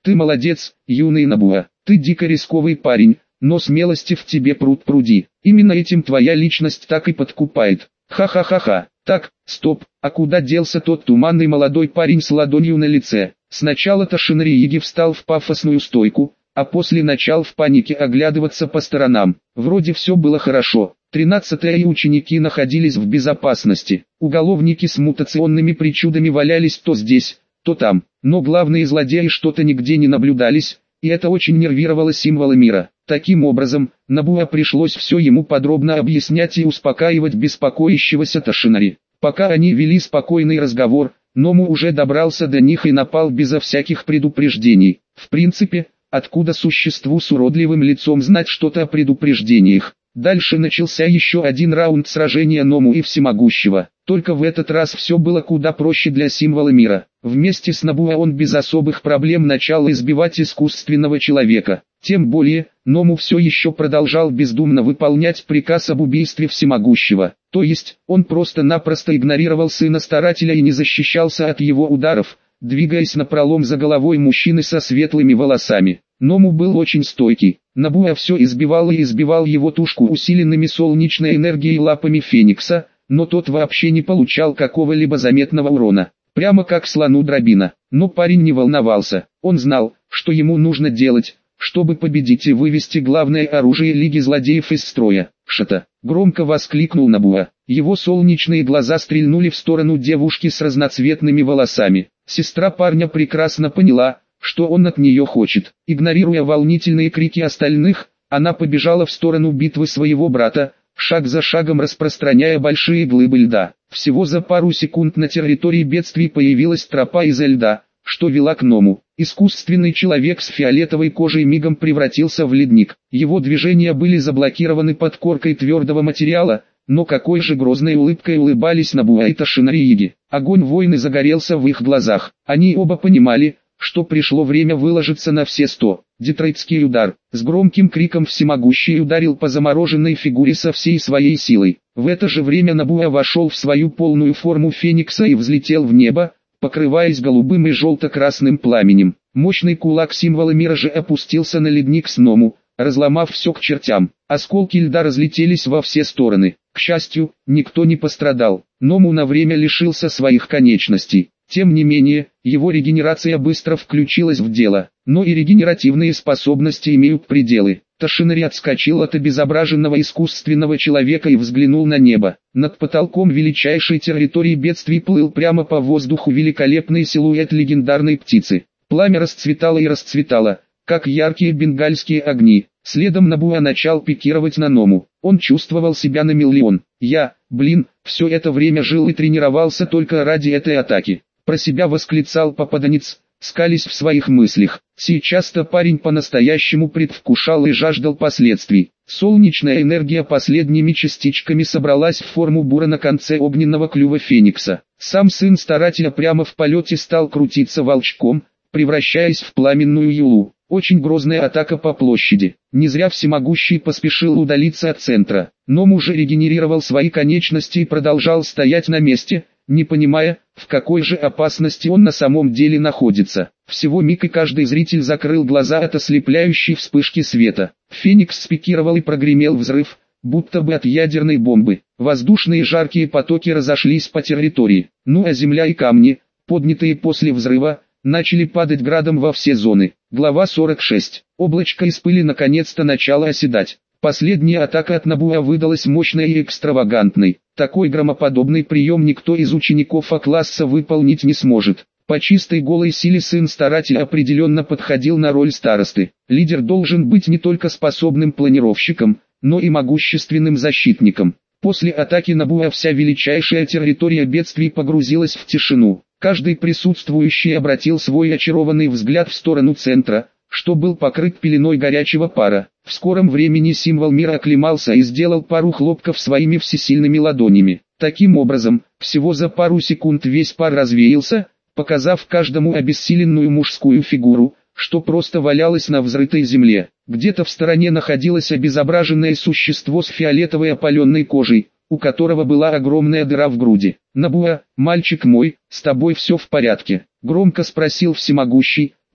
Ты молодец, юный Набуа, ты дико рисковый парень, но смелости в тебе пруд пруди. Именно этим твоя личность так и подкупает. Ха-ха-ха-ха. Так, стоп, а куда делся тот туманный молодой парень с ладонью на лице? Сначала Тошинрииги встал в пафосную стойку, а после начал в панике оглядываться по сторонам. Вроде все было хорошо. 13-е и ученики находились в безопасности. Уголовники с мутационными причудами валялись то здесь, то там. Но главные злодеи что-то нигде не наблюдались, и это очень нервировало символы мира. Таким образом, Набуа пришлось все ему подробно объяснять и успокаивать беспокоящегося Тошинари. Пока они вели спокойный разговор, Ному уже добрался до них и напал безо всяких предупреждений. В принципе, откуда существу с уродливым лицом знать что-то о предупреждениях? Дальше начался еще один раунд сражения Ному и Всемогущего. Только в этот раз все было куда проще для символа мира. Вместе с Набуа он без особых проблем начал избивать искусственного человека. Тем более, Ному все еще продолжал бездумно выполнять приказ об убийстве Всемогущего. То есть, он просто-напросто игнорировал сына старателя и не защищался от его ударов, двигаясь напролом за головой мужчины со светлыми волосами. Ному был очень стойкий. Набуа все избивал и избивал его тушку усиленными солнечной энергией лапами Феникса, но тот вообще не получал какого-либо заметного урона. Прямо как слону дробина. Но парень не волновался. Он знал, что ему нужно делать, чтобы победить и вывести главное оружие Лиги Злодеев из строя. «Шата!» — громко воскликнул Набуа. Его солнечные глаза стрельнули в сторону девушки с разноцветными волосами. Сестра парня прекрасно поняла, что он от нее хочет. Игнорируя волнительные крики остальных, она побежала в сторону битвы своего брата, шаг за шагом распространяя большие глыбы льда. Всего за пару секунд на территории бедствий появилась тропа из льда, что вела к Ному. Искусственный человек с фиолетовой кожей мигом превратился в ледник. Его движения были заблокированы под коркой твердого материала, но какой же грозной улыбкой улыбались Набуа и Тошинрииги. Огонь войны загорелся в их глазах. Они оба понимали, что пришло время выложиться на все 100. Детройтский удар. С громким криком Всемогущий ударил по замороженной фигуре со всей своей силой. В это же время Набуа вошел в свою полную форму Феникса и взлетел в небо, покрываясь голубым и желто-красным пламенем. Мощный кулак символа мира же опустился на ледник с Ному, разломав все к чертям. Осколки льда разлетелись во все стороны. К счастью, никто не пострадал. Ному на время лишился своих конечностей. Тем не менее, его регенерация быстро включилась в дело. Но и регенеративные способности имеют пределы. Тошинари отскочил от обезображенного искусственного человека и взглянул на небо. Над потолком величайшей территории бедствий плыл прямо по воздуху великолепный силуэт легендарной птицы. Пламя расцветало и расцветало, как яркие бенгальские огни. Следом Набуа начал пикировать на Ному. Он чувствовал себя на миллион. Все это время жил и тренировался только ради этой атаки. Про себя восклицал попаданец, скались в своих мыслях. Сейчас-то парень по-настоящему предвкушал и жаждал последствий. Солнечная энергия последними частичками собралась в форму бура на конце огненного клюва Феникса. Сам сын старателя прямо в полете стал крутиться волчком, превращаясь в пламенную юлу. Очень грозная атака по площади. Не зря Всемогущий поспешил удалиться от центра. Ному же регенерировал свои конечности и продолжал стоять на месте, не понимая, в какой же опасности он на самом деле находится. Всего миг и каждый зритель закрыл глаза от ослепляющей вспышки света. Феникс спикировал и прогремел взрыв, будто бы от ядерной бомбы. Воздушные жаркие потоки разошлись по территории. А земля и камни, поднятые после взрыва, начали падать градом во все зоны. Глава 46. Облачко из пыли наконец-то начало оседать. Последняя атака от Набуа выдалась мощной и экстравагантной. Такой громоподобный прием никто из учеников А-класса выполнить не сможет. По чистой голой силе сын старателя определенно подходил на роль старосты. Лидер должен быть не только способным планировщиком, но и могущественным защитником. После атаки Набуа вся величайшая территория бедствий погрузилась в тишину. Каждый присутствующий обратил свой очарованный взгляд в сторону центра, что был покрыт пеленой горячего пара. В скором времени символ мира оклемался и сделал пару хлопков своими всесильными ладонями. Таким образом, всего за пару секунд весь пар развеялся, показав каждому обессиленную мужскую фигуру, что просто валялось на взрытой земле. Где-то в стороне находилось обезображенное существо с фиолетовой опаленной кожей, у которого была огромная дыра в груди. «Набуа, мальчик мой, с тобой все в порядке?» — громко спросил Всемогущий,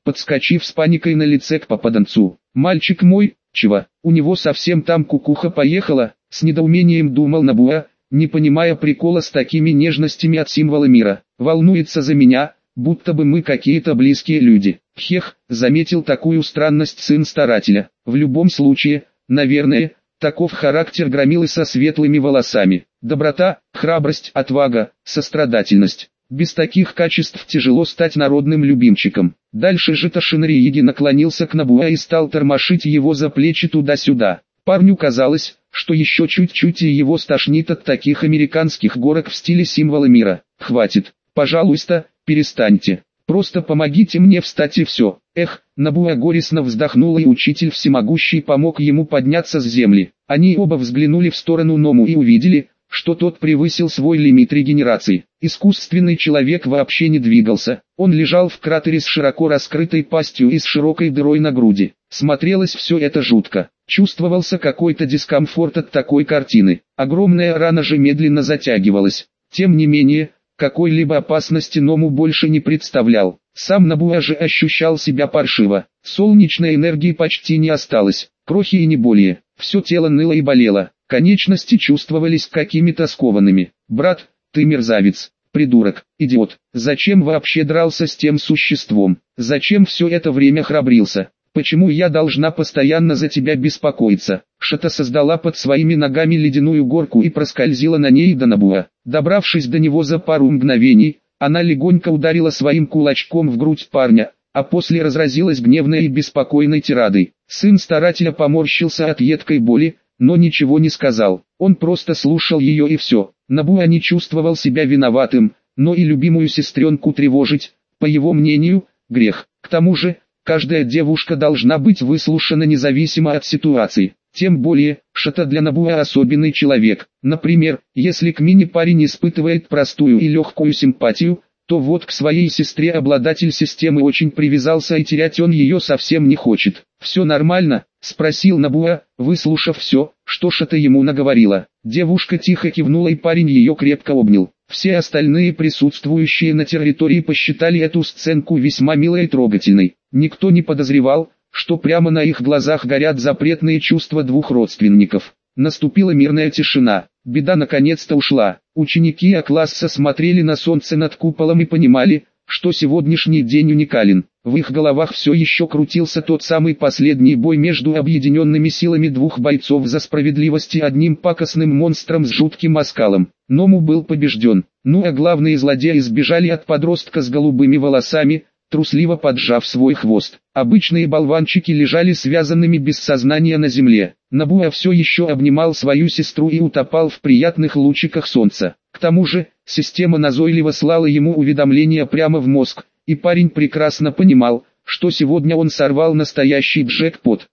подскочив с паникой на лице к попаданцу. «Мальчик мой, чего? У него совсем там кукуха поехала?» С недоумением думал Набуа, не понимая прикола с такими нежностями от символа мира. «Волнуется за меня, будто бы мы какие-то близкие люди». «Хех», заметил такую странность сын старателя. «В любом случае, наверное, таков характер громилы со светлыми волосами. Доброта, храбрость, отвага, сострадательность. Без таких качеств тяжело стать народным любимчиком». Дальше же Тошинариеги наклонился к Набуа и стал тормошить его за плечи туда-сюда. Парню казалось, что еще чуть-чуть и его стошнит от таких американских горок в стиле символа мира. «Хватит, пожалуйста, перестаньте. Просто помогите мне встать и все». Эх, Набуа горестно вздохнул, и учитель всемогущий помог ему подняться с земли. Они оба взглянули в сторону Ному и увидели, что тот превысил свой лимит регенерации. Искусственный человек вообще не двигался. Он лежал в кратере с широко раскрытой пастью и с широкой дырой на груди. Смотрелось все это жутко. Чувствовался какой-то дискомфорт от такой картины. Огромная рана же медленно затягивалась. Тем не менее, какой-либо опасности Ному больше не представлял. Сам Набуа же ощущал себя паршиво. Солнечной энергии почти не осталось. Крохи и не более. Все тело ныло и болело. Конечности чувствовались какими-то скованными. «Брат, ты мерзавец, придурок, идиот. Зачем вообще дрался с тем существом? Зачем все это время храбрился? Почему я должна постоянно за тебя беспокоиться?» Шата создала под своими ногами ледяную горку и проскользила на ней до Набуа. Добравшись до него за пару мгновений, она легонько ударила своим кулачком в грудь парня, а после разразилась гневной и беспокойной тирадой. Сын старателя поморщился от едкой боли, но ничего не сказал. Он просто слушал ее и все. Набуа не чувствовал себя виноватым, но и любимую сестренку тревожить, по его мнению, грех. К тому же, каждая девушка должна быть выслушана независимо от ситуации. Тем более, Шата для Набуа особенный человек. Например, если к Мине парень испытывает простую и легкую симпатию, то вот к своей сестре обладатель системы очень привязался, и терять он ее совсем не хочет. «Все нормально?» — спросил Набуа, выслушав все, что Шата ему наговорила. Девушка тихо кивнула, и парень ее крепко обнял. Все остальные присутствующие на территории посчитали эту сценку весьма милой и трогательной. Никто не подозревал, что прямо на их глазах горят запретные чувства двух родственников. Наступила мирная тишина. Беда наконец-то ушла. Ученики А-класса смотрели на солнце над куполом и понимали, что сегодняшний день уникален. В их головах все еще крутился тот самый последний бой между объединенными силами двух бойцов за справедливость и одним пакостным монстром с жутким оскалом. Ному был побежден. Ну а главные злодеи сбежали от подростка с голубыми волосами, трусливо поджав свой хвост. Обычные болванчики лежали связанными без сознания на земле. Набуа все еще обнимал свою сестру и утопал в приятных лучиках солнца. К тому же, система назойливо слала ему уведомления прямо в мозг, и парень прекрасно понимал, что сегодня он сорвал настоящий джекпот.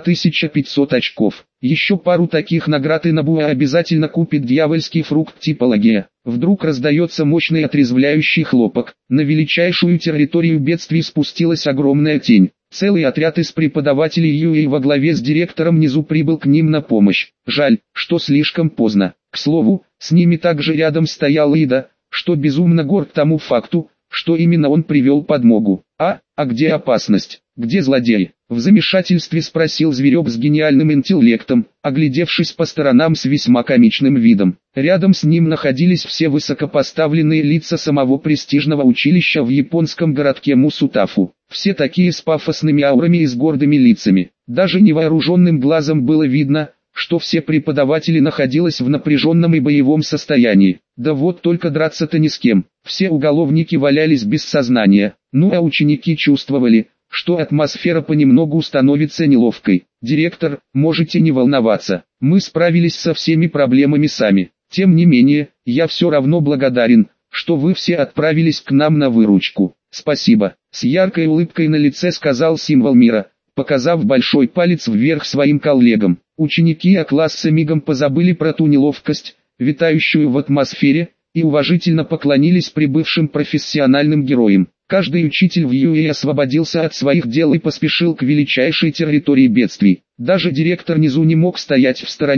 1500 очков. Еще пару таких наград и Набуа обязательно купит дьявольский фрукт типа лагея. Вдруг раздается мощный отрезвляющий хлопок. На величайшую территорию бедствий спустилась огромная тень. Целый отряд из преподавателей Юи во главе с директором внизу прибыл к ним на помощь. Жаль, что слишком поздно. К слову, с ними также рядом стоял Ида, что безумно горд тому факту, что именно он привел подмогу. А где опасность? Где злодей? В замешательстве спросил зверек с гениальным интеллектом, оглядевшись по сторонам с весьма комичным видом. Рядом с ним находились все высокопоставленные лица самого престижного училища в японском городке Мусутафу. Все такие с пафосными аурами и с гордыми лицами. Даже невооруженным глазом было видно, что все преподаватели находились в напряженном и боевом состоянии. Да вот только драться-то ни с кем. Все уголовники валялись без сознания. Ну а ученики чувствовали, что атмосфера понемногу становится неловкой. «Директор, можете не волноваться, мы справились со всеми проблемами сами. Тем не менее, я все равно благодарен, что вы все отправились к нам на выручку. Спасибо», — с яркой улыбкой на лице сказал символ мира, показав большой палец вверх своим коллегам. Ученики А-класса мигом позабыли про ту неловкость, витающую в атмосфере, и уважительно поклонились прибывшим профессиональным героям. Каждый учитель в Юэ освободился от своих дел и поспешил к величайшей территории бедствий. Даже директор внизу не мог стоять в стороне,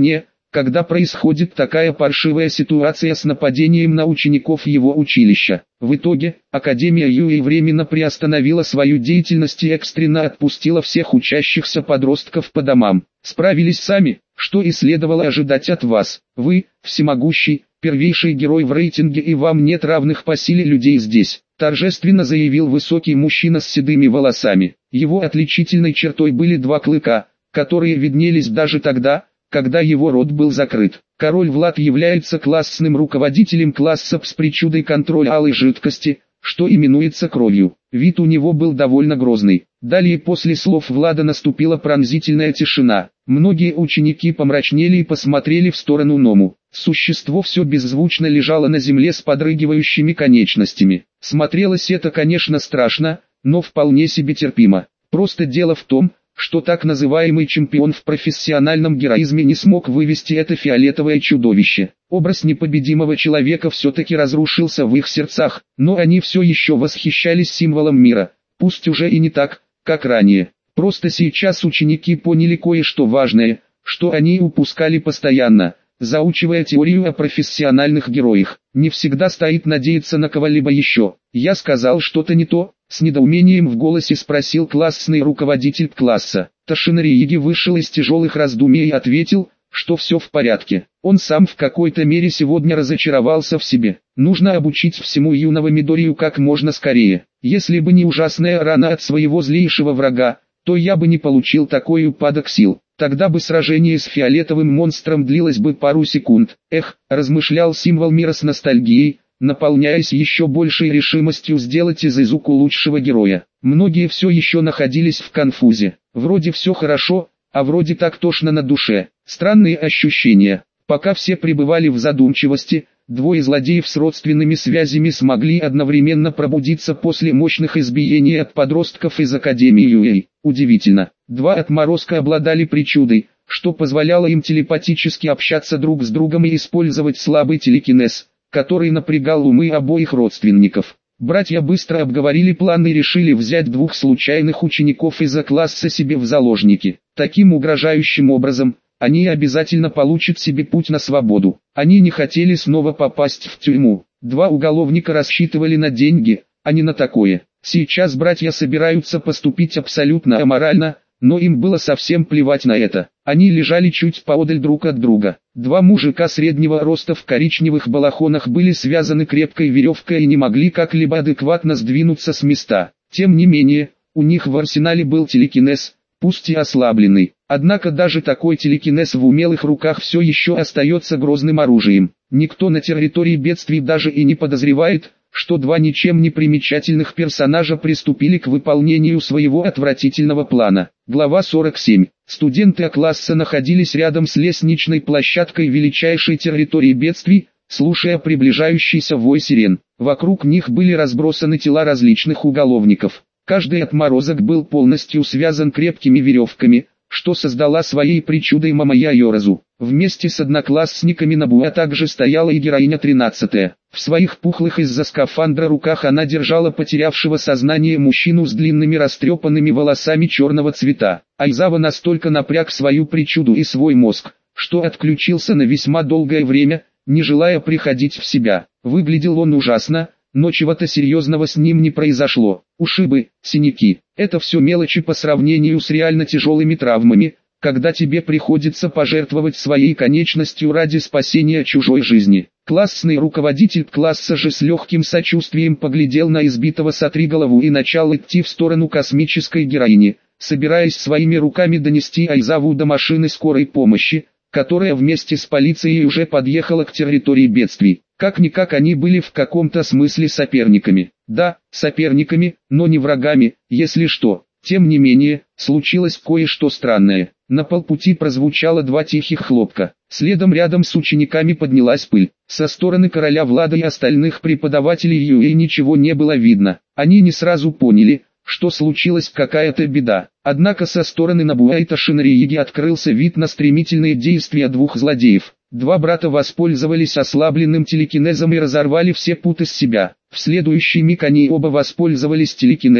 когда происходит такая паршивая ситуация с нападением на учеников его училища. В итоге, Академия Юэй временно приостановила свою деятельность и экстренно отпустила всех учащихся подростков по домам. Справились сами, что и следовало ожидать от вас. Вы, всемогущий, первейший герой в рейтинге, и вам нет равных по силе людей здесь, торжественно заявил высокий мужчина с седыми волосами. Его отличительной чертой были два клыка, которые виднелись даже тогда, когда его рот был закрыт. Король Влад является классным руководителем класса с причудой контроля алой жидкости, что именуется кровью. Вид у него был довольно грозный. Далее после слов Влада наступила пронзительная тишина. Многие ученики помрачнели и посмотрели в сторону Ному. Существо все беззвучно лежало на земле с подрыгивающими конечностями. Смотрелось это, конечно, страшно, но вполне себе терпимо. Просто дело в том, что так называемый чемпион в профессиональном героизме не смог вывести это фиолетовое чудовище. Образ непобедимого человека все-таки разрушился в их сердцах, но они все еще восхищались символом мира, пусть уже и не так, как ранее. Просто сейчас ученики поняли кое-что важное, что они упускали постоянно, заучивая теорию о профессиональных героях. Не всегда стоит надеяться на кого-либо еще. Я сказал что-то не то? С недоумением в голосе спросил классный руководитель класса. Тошинарииги вышел из тяжелых раздумий и ответил, что все в порядке. Он сам в какой-то мере сегодня разочаровался в себе. Нужно обучить всему юного Мидорию как можно скорее. Если бы не ужасная рана от своего злейшего врага, то я бы не получил такой упадок сил. Тогда бы сражение с фиолетовым монстром длилось бы пару секунд. Размышлял символ мира с ностальгией, наполняясь еще большей решимостью сделать из Изуку лучшего героя. Многие все еще находились в конфузе. Вроде все хорошо, а вроде так тошно на душе. Странные ощущения. Пока все пребывали в задумчивости, двое злодеев с родственными связями смогли одновременно пробудиться после мощных избиений от подростков из Академии Юэй. Удивительно, два отморозка обладали причудой, что позволяло им телепатически общаться друг с другом и использовать слабый телекинез, который напрягал умы обоих родственников. Братья быстро обговорили план и решили взять двух случайных учеников из класса себе в заложники. Таким угрожающим образом, они обязательно получат себе путь на свободу. Они не хотели снова попасть в тюрьму. Два уголовника рассчитывали на деньги, а не на такое. Сейчас братья собираются поступить абсолютно аморально, но им было совсем плевать на это. Они лежали чуть поодаль друг от друга. Два мужика среднего роста в коричневых балахонах были связаны крепкой веревкой и не могли как-либо адекватно сдвинуться с места. Тем не менее, у них в арсенале был телекинез, пусть и ослабленный. Однако даже такой телекинез в умелых руках все еще остается грозным оружием. Никто на территории бедствий даже и не подозревает, что два ничем не примечательных персонажа приступили к выполнению своего отвратительного плана. Глава 47. Студенты класса находились рядом с лестничной площадкой величайшей территории бедствий, слушая приближающийся вой сирен. Вокруг них были разбросаны тела различных уголовников. Каждый отморозок был полностью связан крепкими веревками, что создала своей причудой Мамая Йоразу. Вместе с одноклассниками Набуа также стояла и героиня 13-я. В своих пухлых из-за скафандра руках она держала потерявшего сознание мужчину с длинными растрепанными волосами черного цвета. Айзава настолько напряг свою причуду и свой мозг, что отключился на весьма долгое время, не желая приходить в себя. Выглядел он ужасно, но чего-то серьезного с ним не произошло. Ушибы, синяки – это все мелочи по сравнению с реально тяжелыми травмами, когда тебе приходится пожертвовать своей конечностью ради спасения чужой жизни. Классный руководитель класса же с легким сочувствием поглядел на избитого сотриголову и начал идти в сторону космической героини, собираясь своими руками донести Айзаву до машины скорой помощи, которая вместе с полицией уже подъехала к территории бедствий. Как-никак они были в каком-то смысле соперниками. Да, соперниками, но не врагами, если что. Тем не менее, случилось кое-что странное. На полпути прозвучало два тихих хлопка. Следом рядом с учениками поднялась пыль. Со стороны короля Влада и остальных преподавателей Юэй ничего не было видно. Они не сразу поняли, что случилась какая-то беда. Однако со стороны Набуа и Тошинарииги открылся вид на стремительные действия двух злодеев. Два брата воспользовались ослабленным телекинезом и разорвали все путы с себя. В следующий миг они оба воспользовались телекинезом,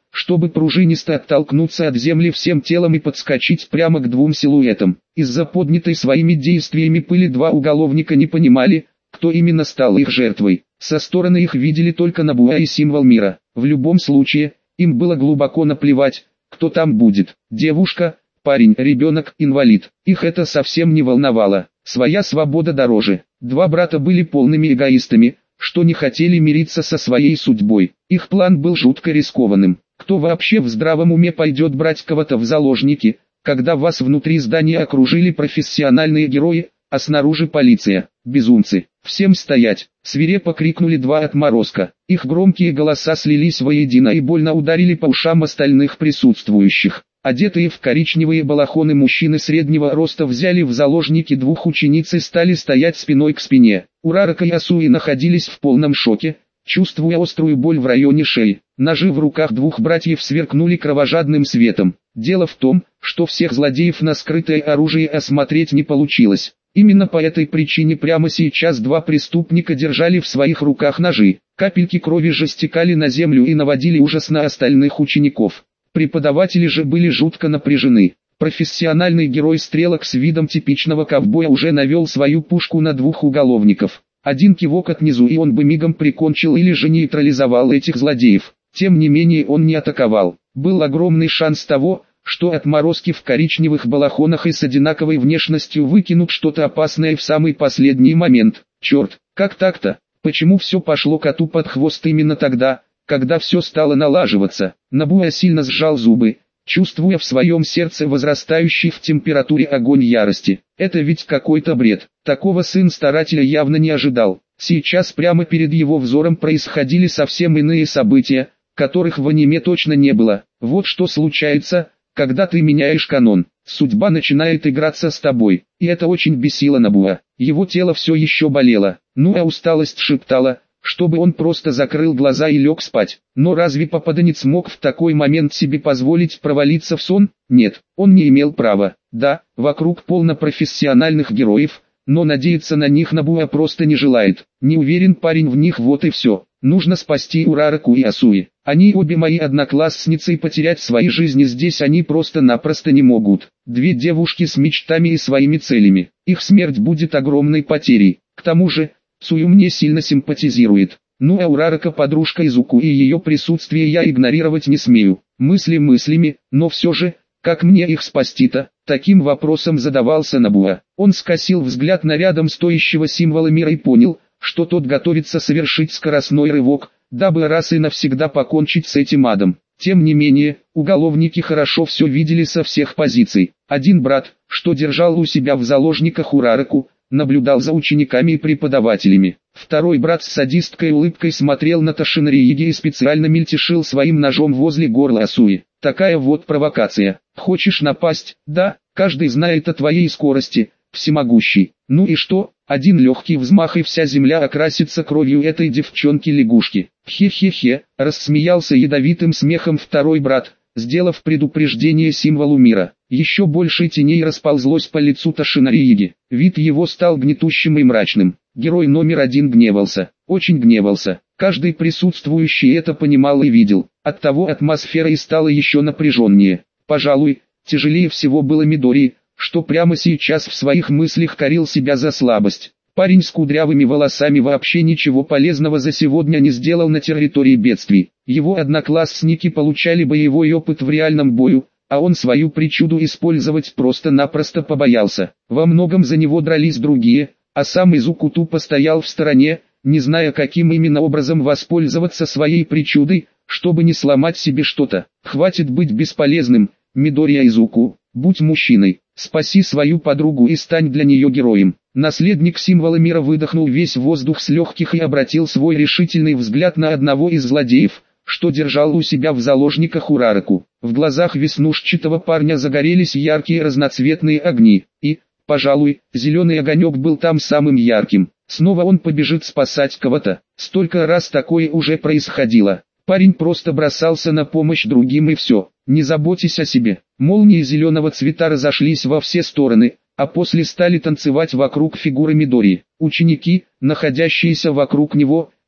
чтобы пружинисто оттолкнуться от земли всем телом и подскочить прямо к двум силуэтам. Из-за поднятой своими действиями пыли два уголовника не понимали, кто именно стал их жертвой. Со стороны их видели только Набуа и Символ Мира. В любом случае, им было глубоко наплевать, кто там будет. Девушка, парень, ребенок, инвалид. Их это совсем не волновало. Своя свобода дороже. Два брата были полными эгоистами, что не хотели мириться со своей судьбой. Их план был жутко рискованным. Кто вообще в здравом уме пойдет брать кого-то в заложники, когда вас внутри здания окружили профессиональные герои, а снаружи полиция? Безумцы! Всем стоять! Свирепо крикнули два отморозка. Их громкие голоса слились воедино и больно ударили по ушам остальных присутствующих. Одетые в коричневые балахоны мужчины среднего роста взяли в заложники двух учениц и стали стоять спиной к спине. Урарака и Асуи находились в полном шоке, чувствуя острую боль в районе шеи. Ножи в руках двух братьев сверкнули кровожадным светом. Дело в том, что всех злодеев на скрытое оружие осмотреть не получилось. Именно по этой причине прямо сейчас два преступника держали в своих руках ножи. Капельки крови же стекали на землю и наводили ужас на остальных учеников. Преподаватели же были жутко напряжены. Профессиональный герой стрелок с видом типичного ковбоя уже навел свою пушку на двух уголовников. Один кивок от низу и он бы мигом прикончил или же нейтрализовал этих злодеев. Тем не менее он не атаковал. Был огромный шанс того, что отморозки в коричневых балахонах и с одинаковой внешностью выкинут что-то опасное в самый последний момент. Черт, как так-то? Почему все пошло коту под хвост именно тогда, когда все стало налаживаться? Набуа сильно сжал зубы, чувствуя в своем сердце возрастающий в температуре огонь ярости. Это ведь какой-то бред. Такого сын старателя явно не ожидал. Сейчас прямо перед его взором происходили совсем иные события, которых в аниме точно не было. Вот что случается, когда ты меняешь канон. Судьба начинает играться с тобой, и это очень бесило Набуа. Его тело все еще болело, а усталость шептала, чтобы он просто закрыл глаза и лег спать. Но разве попаданец мог в такой момент себе позволить провалиться в сон? Нет, он не имел права. Да, вокруг полно профессиональных героев, но надеяться на них Набуа просто не желает. Не уверен парень в них, вот и все. Нужно спасти Урараку и Асуи. Они обе мои одноклассницы и потерять свои жизни здесь они просто-напросто не могут. Две девушки с мечтами и своими целями. Их смерть будет огромной потерей. К тому же, Цую мне сильно симпатизирует. А Урарака подружка Изуку и ее присутствие я игнорировать не смею. Мысли мыслями, но все же, как мне их спасти-то? Таким вопросом задавался Набуа. Он скосил взгляд на рядом стоящего Символа Мира и понял, что тот готовится совершить скоростной рывок, дабы раз и навсегда покончить с этим адом. Тем не менее, уголовники хорошо все видели со всех позиций. Один брат, что держал у себя в заложниках Урараку, наблюдал за учениками и преподавателями. Второй брат с садистской улыбкой смотрел на Тошинорииги и специально мельтешил своим ножом возле горла Асуи. Такая вот провокация. Хочешь напасть? Да, каждый знает о твоей скорости, всемогущий. Ну и что? Один легкий взмах и вся земля окрасится кровью этой девчонки-лягушки. Хе-хе-хе, рассмеялся ядовитым смехом второй брат, сделав предупреждение Символу Мира. Еще больше теней расползлось по лицу Тошинорииги. Вид его стал гнетущим и мрачным. Герой номер один гневался, очень гневался. Каждый присутствующий это понимал и видел. Оттого атмосфера и стала еще напряженнее. Пожалуй, тяжелее всего было Мидори, что прямо сейчас в своих мыслях корил себя за слабость. Парень с кудрявыми волосами вообще ничего полезного за сегодня не сделал на территории бедствий. Его одноклассники получали боевой опыт в реальном бою, а он свою причуду использовать просто-напросто побоялся. Во многом за него дрались другие, а сам Изуку тупо стоял в стороне, не зная каким именно образом воспользоваться своей причудой, чтобы не сломать себе что-то. Хватит быть бесполезным, Мидори Изуку, будь мужчиной, спаси свою подругу и стань для нее героем. Наследник Символа Мира выдохнул весь воздух с легких и обратил свой решительный взгляд на одного из злодеев, что держал у себя в заложниках Урараку. В глазах веснушчатого парня загорелись яркие разноцветные огни, и, пожалуй, зеленый огонек был там самым ярким. Снова он побежит спасать кого-то. Столько раз такое уже происходило. Парень просто бросался на помощь другим и все. Не заботьтесь о себе. Молнии зеленого цвета разошлись во все стороны, а после стали танцевать вокруг фигуры Мидори. Ученики, находящиеся вокруг него,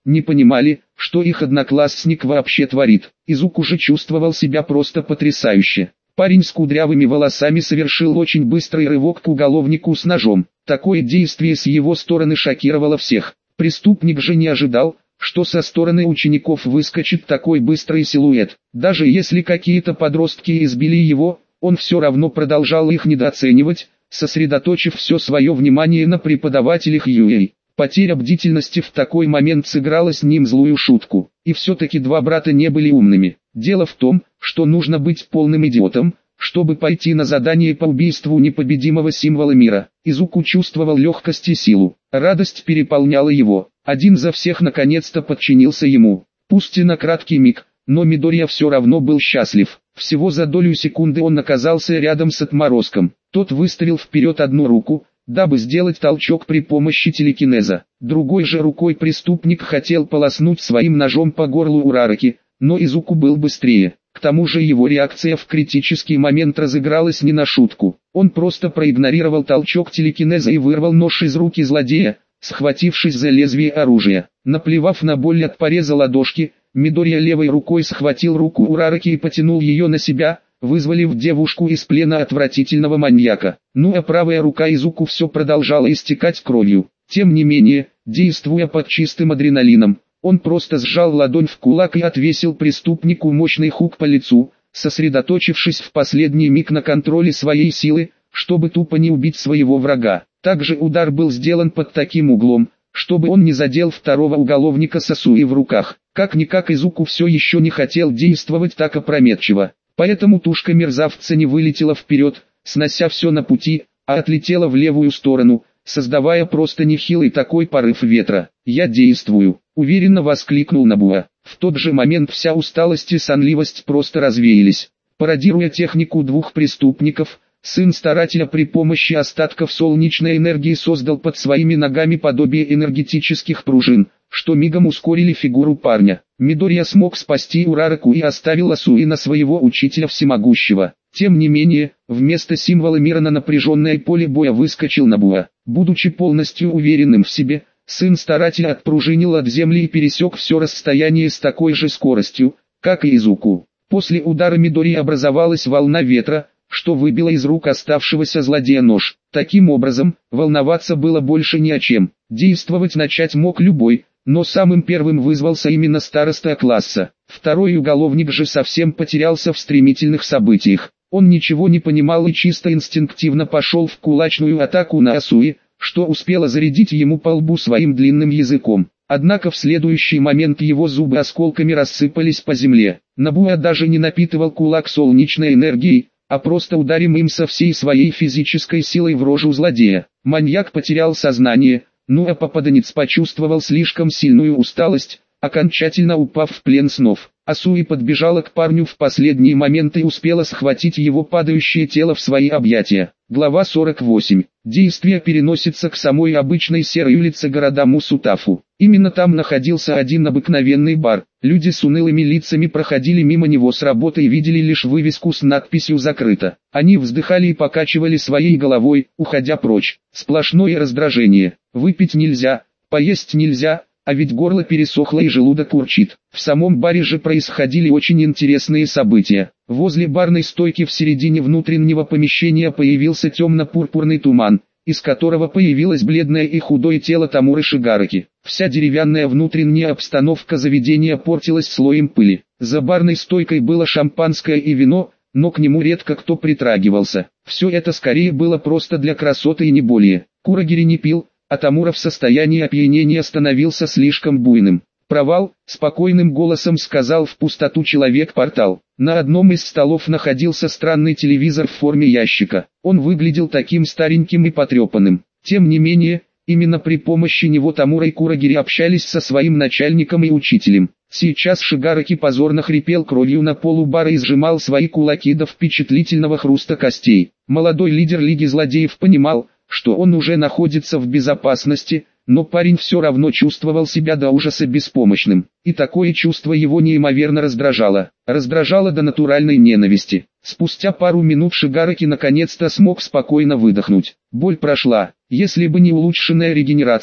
не понимали, что их одноклассник вообще творит. Изуку же чувствовал себя просто потрясающе. Парень с кудрявыми волосами совершил очень быстрый рывок к уголовнику с ножом. Такое действие с его стороны шокировало всех. Преступник же не ожидал, что со стороны учеников выскочит такой быстрый силуэт. Даже если какие-то подростки избили его, он все равно продолжал их недооценивать, сосредоточив все свое внимание на преподавателях Юэй. Потеря бдительности в такой момент сыграла с ним злую шутку. И все-таки два брата не были умными. Дело в том, что нужно быть полным идиотом, чтобы пойти на задание по убийству непобедимого символа мира. Изуку чувствовал легкость и силу. Радость переполняла его. Один за всех наконец-то подчинился ему. Пусть и на краткий миг, но Мидория все равно был счастлив. Всего за долю секунды он оказался рядом с отморозком. Тот выставил вперед одну руку, дабы сделать толчок при помощи телекинеза. Другой же рукой преступник хотел полоснуть своим ножом по горлу Урараки, но Изуку был быстрее. К тому же его реакция в критический момент разыгралась не на шутку. Он просто проигнорировал толчок телекинеза и вырвал нож из руки злодея, схватившись за лезвие оружия. Наплевав на боль от пореза ладошки, Мидория левой рукой схватил руку Урараки и потянул ее на себя, вызволив девушку из плена отвратительного маньяка. Ну а правая рука Изуку все продолжала истекать кровью. Тем не менее, действуя под чистым адреналином, он просто сжал ладонь в кулак и отвесил преступнику мощный хук по лицу, сосредоточившись в последний миг на контроле своей силы, чтобы тупо не убить своего врага. Также удар был сделан под таким углом, чтобы он не задел второго уголовника с Асуи в руках. Как-никак Изуку все еще не хотел действовать так опрометчиво. Поэтому тушка мерзавца не вылетела вперед, снося все на пути, а отлетела в левую сторону, создавая просто нехилый такой порыв ветра. «Я действую», — уверенно воскликнул Набуа. В тот же момент вся усталость и сонливость просто развеялись. Пародируя технику двух преступников, сын старателя при помощи остатков солнечной энергии создал под своими ногами подобие энергетических пружин, что мигом ускорили фигуру парня. Мидория смог спасти Урараку и оставил Асуи на своего учителя всемогущего. Тем не менее, вместо символа мира на напряженное поле боя выскочил Набуа. Будучи полностью уверенным в себе, сын старателя отпружинил от земли и пересек все расстояние с такой же скоростью, как и Изуку. После удара Мидории образовалась волна ветра, что выбило из рук оставшегося злодея нож. Таким образом, волноваться было больше ни о чем. Действовать начать мог любой, но самым первым вызвался именно староста класса. Второй уголовник же совсем потерялся в стремительных событиях. Он ничего не понимал и чисто инстинктивно пошел в кулачную атаку на Асуи, что успела зарядить ему по лбу своим длинным языком. Однако в следующий момент его зубы осколками рассыпались по земле. Набуа даже не напитывал кулак солнечной энергией, а просто ударим им со всей своей физической силой в рожу злодея. Маньяк потерял сознание, ну а попаданец почувствовал слишком сильную усталость, окончательно упав в плен снов. Асуи подбежала к парню в последний момент и успела схватить его падающее тело в свои объятия. Глава 48. Действие переносится к самой обычной серой улице города Мусутафу. Именно там находился один обыкновенный бар. Люди с унылыми лицами проходили мимо него с работы и видели лишь вывеску с надписью «Закрыто». Они вздыхали и покачивали своей головой, уходя прочь. Сплошное раздражение. Выпить нельзя, поесть нельзя, а ведь горло пересохло и желудок урчит. В самом баре же происходили очень интересные события. Возле барной стойки в середине внутреннего помещения появился темно-пурпурный туман, из которого появилось бледное и худое тело Тамуры Шигараки. Вся деревянная внутренняя обстановка заведения портилась слоем пыли. За барной стойкой было шампанское и вино, но к нему редко кто притрагивался. Все это скорее было просто для красоты и не более. Курагири не пил, а Тамура в состоянии опьянения становился слишком буйным. «Провал», — спокойным голосом сказал в пустоту человек-портал. На одном из столов находился странный телевизор в форме ящика. Он выглядел таким стареньким и потрепанным. Тем не менее, именно при помощи него Тамура и Курагири общались со своим начальником и учителем. Сейчас Шигараки позорно хрипел кровью на полу бара и сжимал свои кулаки до впечатлительного хруста костей. Молодой лидер Лиги Злодеев понимал, что он уже находится в безопасности, но парень все равно чувствовал себя до ужаса беспомощным. И такое чувство его неимоверно раздражало. Раздражало до натуральной ненависти. Спустя пару минут Шигараки наконец-то смог спокойно выдохнуть. Боль прошла. Если бы не улучшенная регенерация,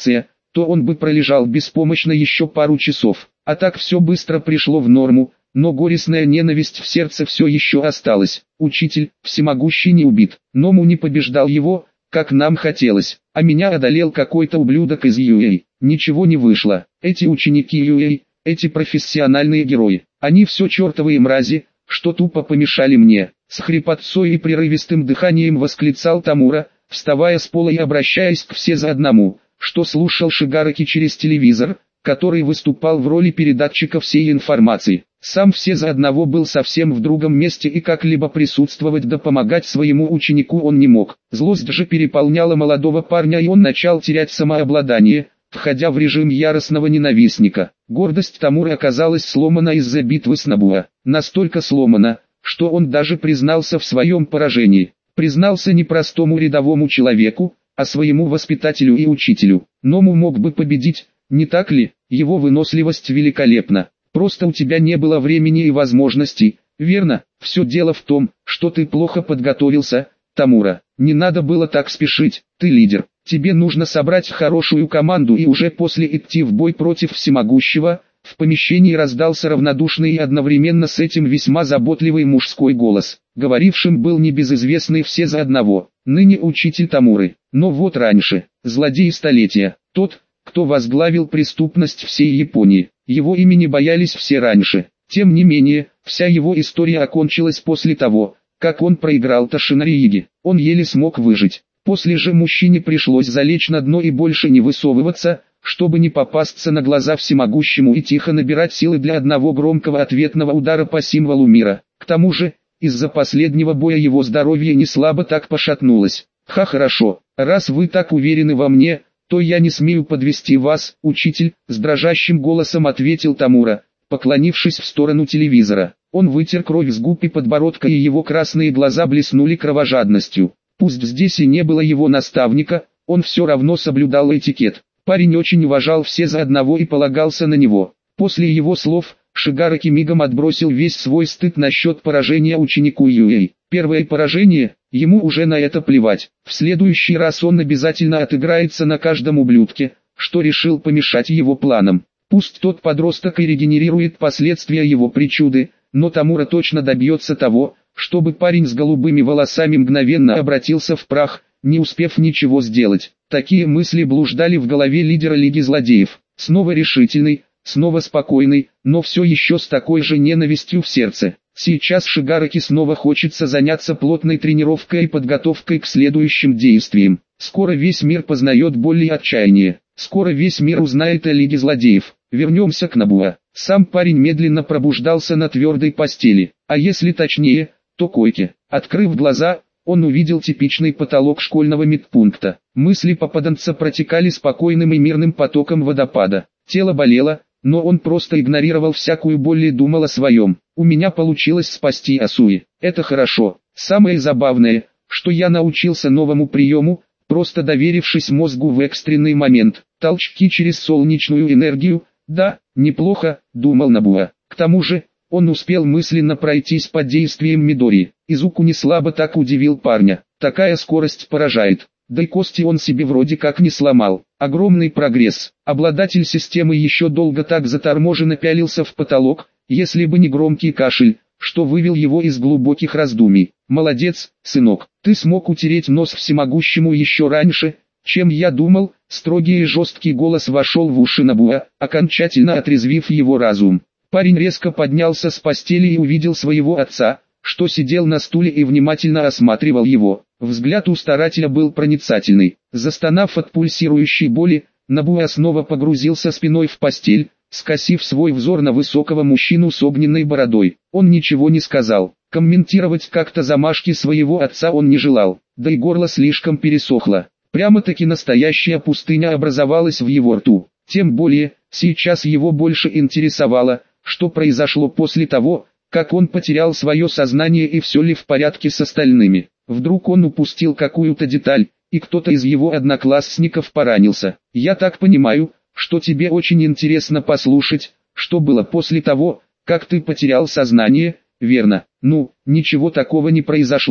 то он бы пролежал беспомощно еще пару часов. А так все быстро пришло в норму, но горестная ненависть в сердце все еще осталась. Учитель, всемогущий, не убит. Ному не побеждал его, как нам хотелось, а меня одолел какой-то ублюдок из UA. Ничего не вышло. Эти ученики UA, эти профессиональные герои, они все чертовые мрази, что тупо помешали мне. С хрипотцой и прерывистым дыханием восклицал Тамура, вставая с пола и обращаясь к все за одному, что слушал Шигараки через телевизор, который выступал в роли передатчика всей информации. Сам все за одного был совсем в другом месте и как-либо присутствовать да помогать своему ученику он не мог. Злость же переполняла молодого парня, и он начал терять самообладание, входя в режим яростного ненавистника. Гордость Тамуры оказалась сломана из-за битвы с Набуа. Настолько сломана, что он даже признался в своем поражении. Признался не простому рядовому человеку, а своему воспитателю и учителю. Ному мог бы победить, не так ли? Его выносливость великолепна. Просто у тебя не было времени и возможностей, верно? Все дело в том, что ты плохо подготовился, Тамура. Не надо было так спешить, ты лидер. Тебе нужно собрать хорошую команду и уже после идти в бой против всемогущего. В помещении раздался равнодушный и одновременно с этим весьма заботливый мужской голос. Говорившим был небезызвестный все за одного, ныне учитель Тамуры. Но вот раньше, злодей столетия, тот, кто возглавил преступность всей Японии. Его имени боялись все раньше. Тем не менее, вся его история окончилась после того, как он проиграл Тошинарииге. Он еле смог выжить. После же мужчине пришлось залечь на дно и больше не высовываться, чтобы не попасться на глаза всемогущему и тихо набирать силы для одного громкого ответного удара по символу мира. К тому же, из-за последнего боя его здоровье не слабо так пошатнулось. Хорошо, раз вы так уверены во мне, то я не смею подвести вас, учитель, с дрожащим голосом ответил Тамура, поклонившись в сторону телевизора. Он вытер кровь с губ и подбородка, и его красные глаза блеснули кровожадностью. Пусть здесь и не было его наставника, он все равно соблюдал этикет. Парень очень уважал все за одного и полагался на него. После его слов, Шигараки мигом отбросил весь свой стыд насчет поражения ученику Юэй. Первое поражение, ему уже на это плевать. В следующий раз он обязательно отыграется на каждом ублюдке, что решил помешать его планам. Пусть тот подросток и регенерирует последствия его причуды, но Тамура точно добьется того, чтобы парень с голубыми волосами мгновенно обратился в прах, не успев ничего сделать. Такие мысли блуждали в голове лидера Лиги Злодеев. Снова решительный, снова спокойный, но все еще с такой же ненавистью в сердце. Сейчас Шигараки снова хочется заняться плотной тренировкой и подготовкой к следующим действиям. Скоро весь мир познает боль и отчаяние. Скоро весь мир узнает о Лиге Злодеев. Вернемся к Набуа. Сам парень медленно пробуждался на твердой постели, а если точнее, то койке. Открыв глаза, он увидел типичный потолок школьного медпункта. Мысли попаданца протекали спокойным и мирным потоком водопада. Тело болело, но он просто игнорировал всякую боль и думал о своем. У меня получилось спасти Асуи. Это хорошо. Самое забавное, что я научился новому приему, просто доверившись мозгу в экстренный момент. Толчки через солнечную энергию. Да, неплохо, думал Набуа. К тому же, он успел мысленно пройтись под действием Мидори. Изуку не слабо так удивил парня. Такая скорость поражает. Да и кости он себе вроде как не сломал. Огромный прогресс. Обладатель системы еще долго так заторможенно пялился в потолок, если бы не громкий кашель, что вывел его из глубоких раздумий. Молодец, сынок, ты смог утереть нос всемогущему еще раньше, чем я думал. Строгий и жесткий голос вошел в уши Набуа, окончательно отрезвив его разум. Парень резко поднялся с постели и увидел своего отца, что сидел на стуле и внимательно осматривал его. Взгляд у старателя был проницательный. Застонав от пульсирующей боли, Набуа снова погрузился спиной в постель, скосив свой взор на высокого мужчину с огненной бородой. Он ничего не сказал. Комментировать как-то замашки своего отца он не желал, да и горло слишком пересохло. Прямо-таки настоящая пустыня образовалась в его рту. Тем более, сейчас его больше интересовало, что произошло после того, как он потерял свое сознание и все ли в порядке с остальными. Вдруг он упустил какую-то деталь, и кто-то из его одноклассников поранился. Я так понимаю, что тебе очень интересно послушать, что было после того, как ты потерял сознание, верно? Ну, ничего такого не произошло.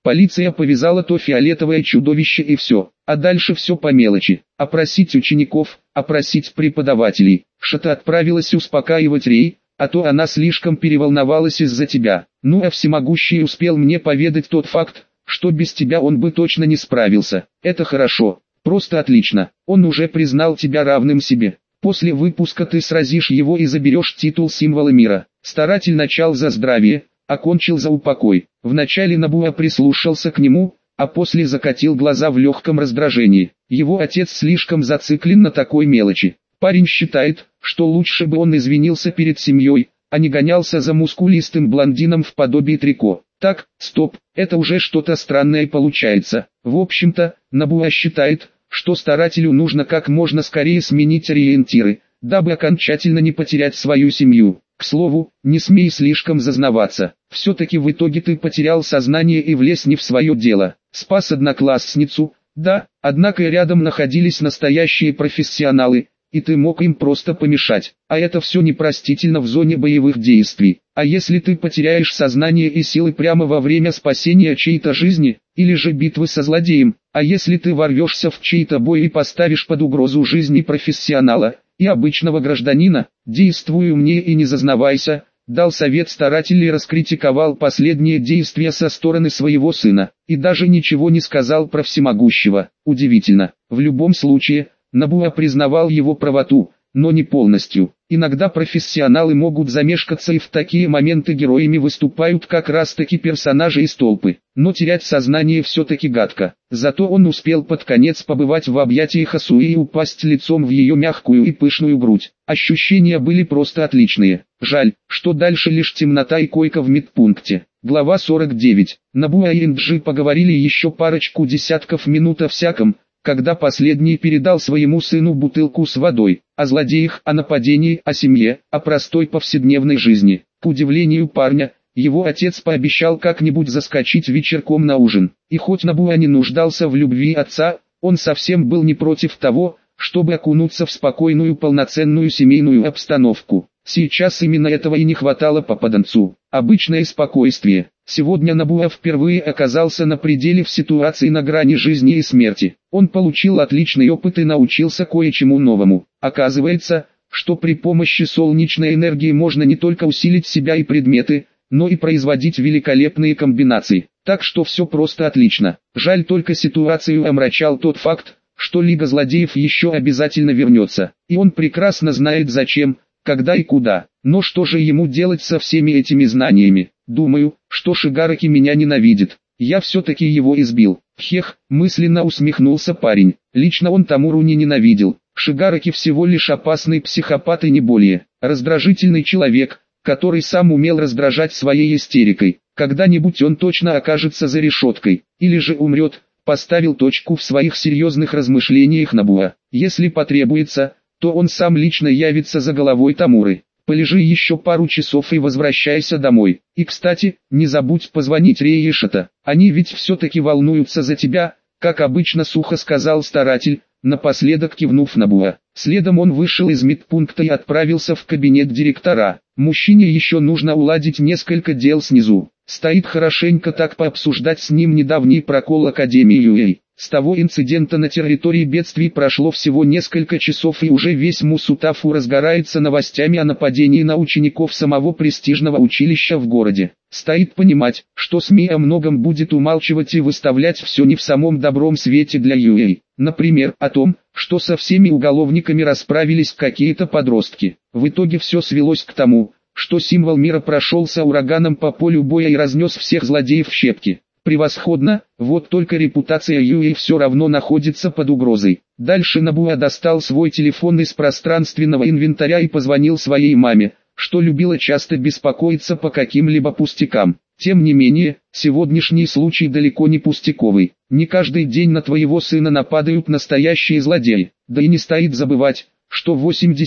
Полиция повязала то фиолетовое чудовище и все. А дальше все по мелочи. Опросить учеников, опросить преподавателей. Шата отправилась успокаивать Рей, а то она слишком переволновалась из-за тебя. Ну а всемогущий успел мне поведать тот факт, что без тебя он бы точно не справился. Это хорошо, просто отлично. Он уже признал тебя равным себе. После выпуска ты сразишь его и заберешь титул символа мира. Старатель начал за здравие, окончил за упокой. Вначале Набуа прислушался к нему, а после закатил глаза в легком раздражении. Его отец слишком зациклен на такой мелочи. Парень считает, что лучше бы он извинился перед семьей, а не гонялся за мускулистым блондином в подобии трико. Так, стоп, это уже что-то странное получается. В общем-то, Набуа считает, что старателю нужно как можно скорее сменить ориентиры, дабы окончательно не потерять свою семью. К слову, не смей слишком зазнаваться. Все-таки в итоге ты потерял сознание и влез не в свое дело. Спас одноклассницу, да, однако рядом находились настоящие профессионалы, и ты мог им просто помешать. А это все непростительно в зоне боевых действий. А если ты потеряешь сознание и силы прямо во время спасения чьей-то жизни, или же битвы со злодеем, а если ты ворвешься в чей-то бой и поставишь под угрозу жизни профессионала и обычного гражданина, действуй умнее и не зазнавайся, дал совет старатель и раскритиковал последние действия со стороны своего сына, и даже ничего не сказал про всемогущего. Удивительно. В любом случае, Набуа признавал его правоту, но не полностью. Иногда профессионалы могут замешкаться, и в такие моменты героями выступают как раз таки персонажи из толпы. Но терять сознание все-таки гадко. Зато он успел под конец побывать в объятиях Асуи и упасть лицом в ее мягкую и пышную грудь. Ощущения были просто отличные. Жаль, что дальше лишь темнота и койка в медпункте. Глава 49. Набуа и Инджи поговорили еще парочку десятков минут о всяком, когда последний передал своему сыну бутылку с водой, о злодеях, о нападении, о семье, о простой повседневной жизни. К удивлению парня, его отец пообещал как-нибудь заскочить вечерком на ужин. И хоть Набуа не нуждался в любви отца, он совсем был не против того, чтобы окунуться в спокойную полноценную семейную обстановку. Сейчас именно этого и не хватало попаданцу. Обычное спокойствие. Сегодня Набуа впервые оказался на пределе в ситуации на грани жизни и смерти. Он получил отличный опыт и научился кое-чему новому. Оказывается, что при помощи солнечной энергии можно не только усилить себя и предметы, но и производить великолепные комбинации. Так что все просто отлично. Жаль, только ситуацию омрачал тот факт, что Лига Злодеев еще обязательно вернется. И он прекрасно знает зачем, когда и куда. Но что же ему делать со всеми этими знаниями? Думаю, что Шигараки меня ненавидит. Я все-таки его избил. Хех, мысленно усмехнулся парень. Лично он Тамуру не ненавидел. Шигараки всего лишь опасный психопат и не более. Раздражительный человек, который сам умел раздражать своей истерикой. Когда-нибудь он точно окажется за решеткой. Или же умрет. Поставил точку в своих серьезных размышлениях Набуа. Если потребуется, то он сам лично явится за головой Тамуры. Полежи еще пару часов и возвращайся домой. И кстати, не забудь позвонить Рей и Шата. Они ведь все-таки волнуются за тебя, как обычно сухо сказал старатель, напоследок кивнув Набуа. Следом он вышел из медпункта и отправился в кабинет директора. Мужчине еще нужно уладить несколько дел снизу. Стоит хорошенько так пообсуждать с ним недавний прокол Академии Юэй. С того инцидента на территории бедствий прошло всего несколько часов, и уже весь Мусутафу разгорается новостями о нападении на учеников самого престижного училища в городе. Стоит понимать, что СМИ о многом будет умалчивать и выставлять все не в самом добром свете для Юэй. Например, о том, что со всеми уголовниками расправились какие-то подростки. В итоге все свелось к тому, что символ мира прошелся ураганом по полю боя и разнес всех злодеев в щепки. Превосходно, вот только репутация Юэй все равно находится под угрозой. Дальше Набуа достал свой телефон из пространственного инвентаря и позвонил своей маме, что любила часто беспокоиться по каким-либо пустякам. Тем не менее, сегодняшний случай далеко не пустяковый. Не каждый день на твоего сына нападают настоящие злодеи. Да и не стоит забывать, что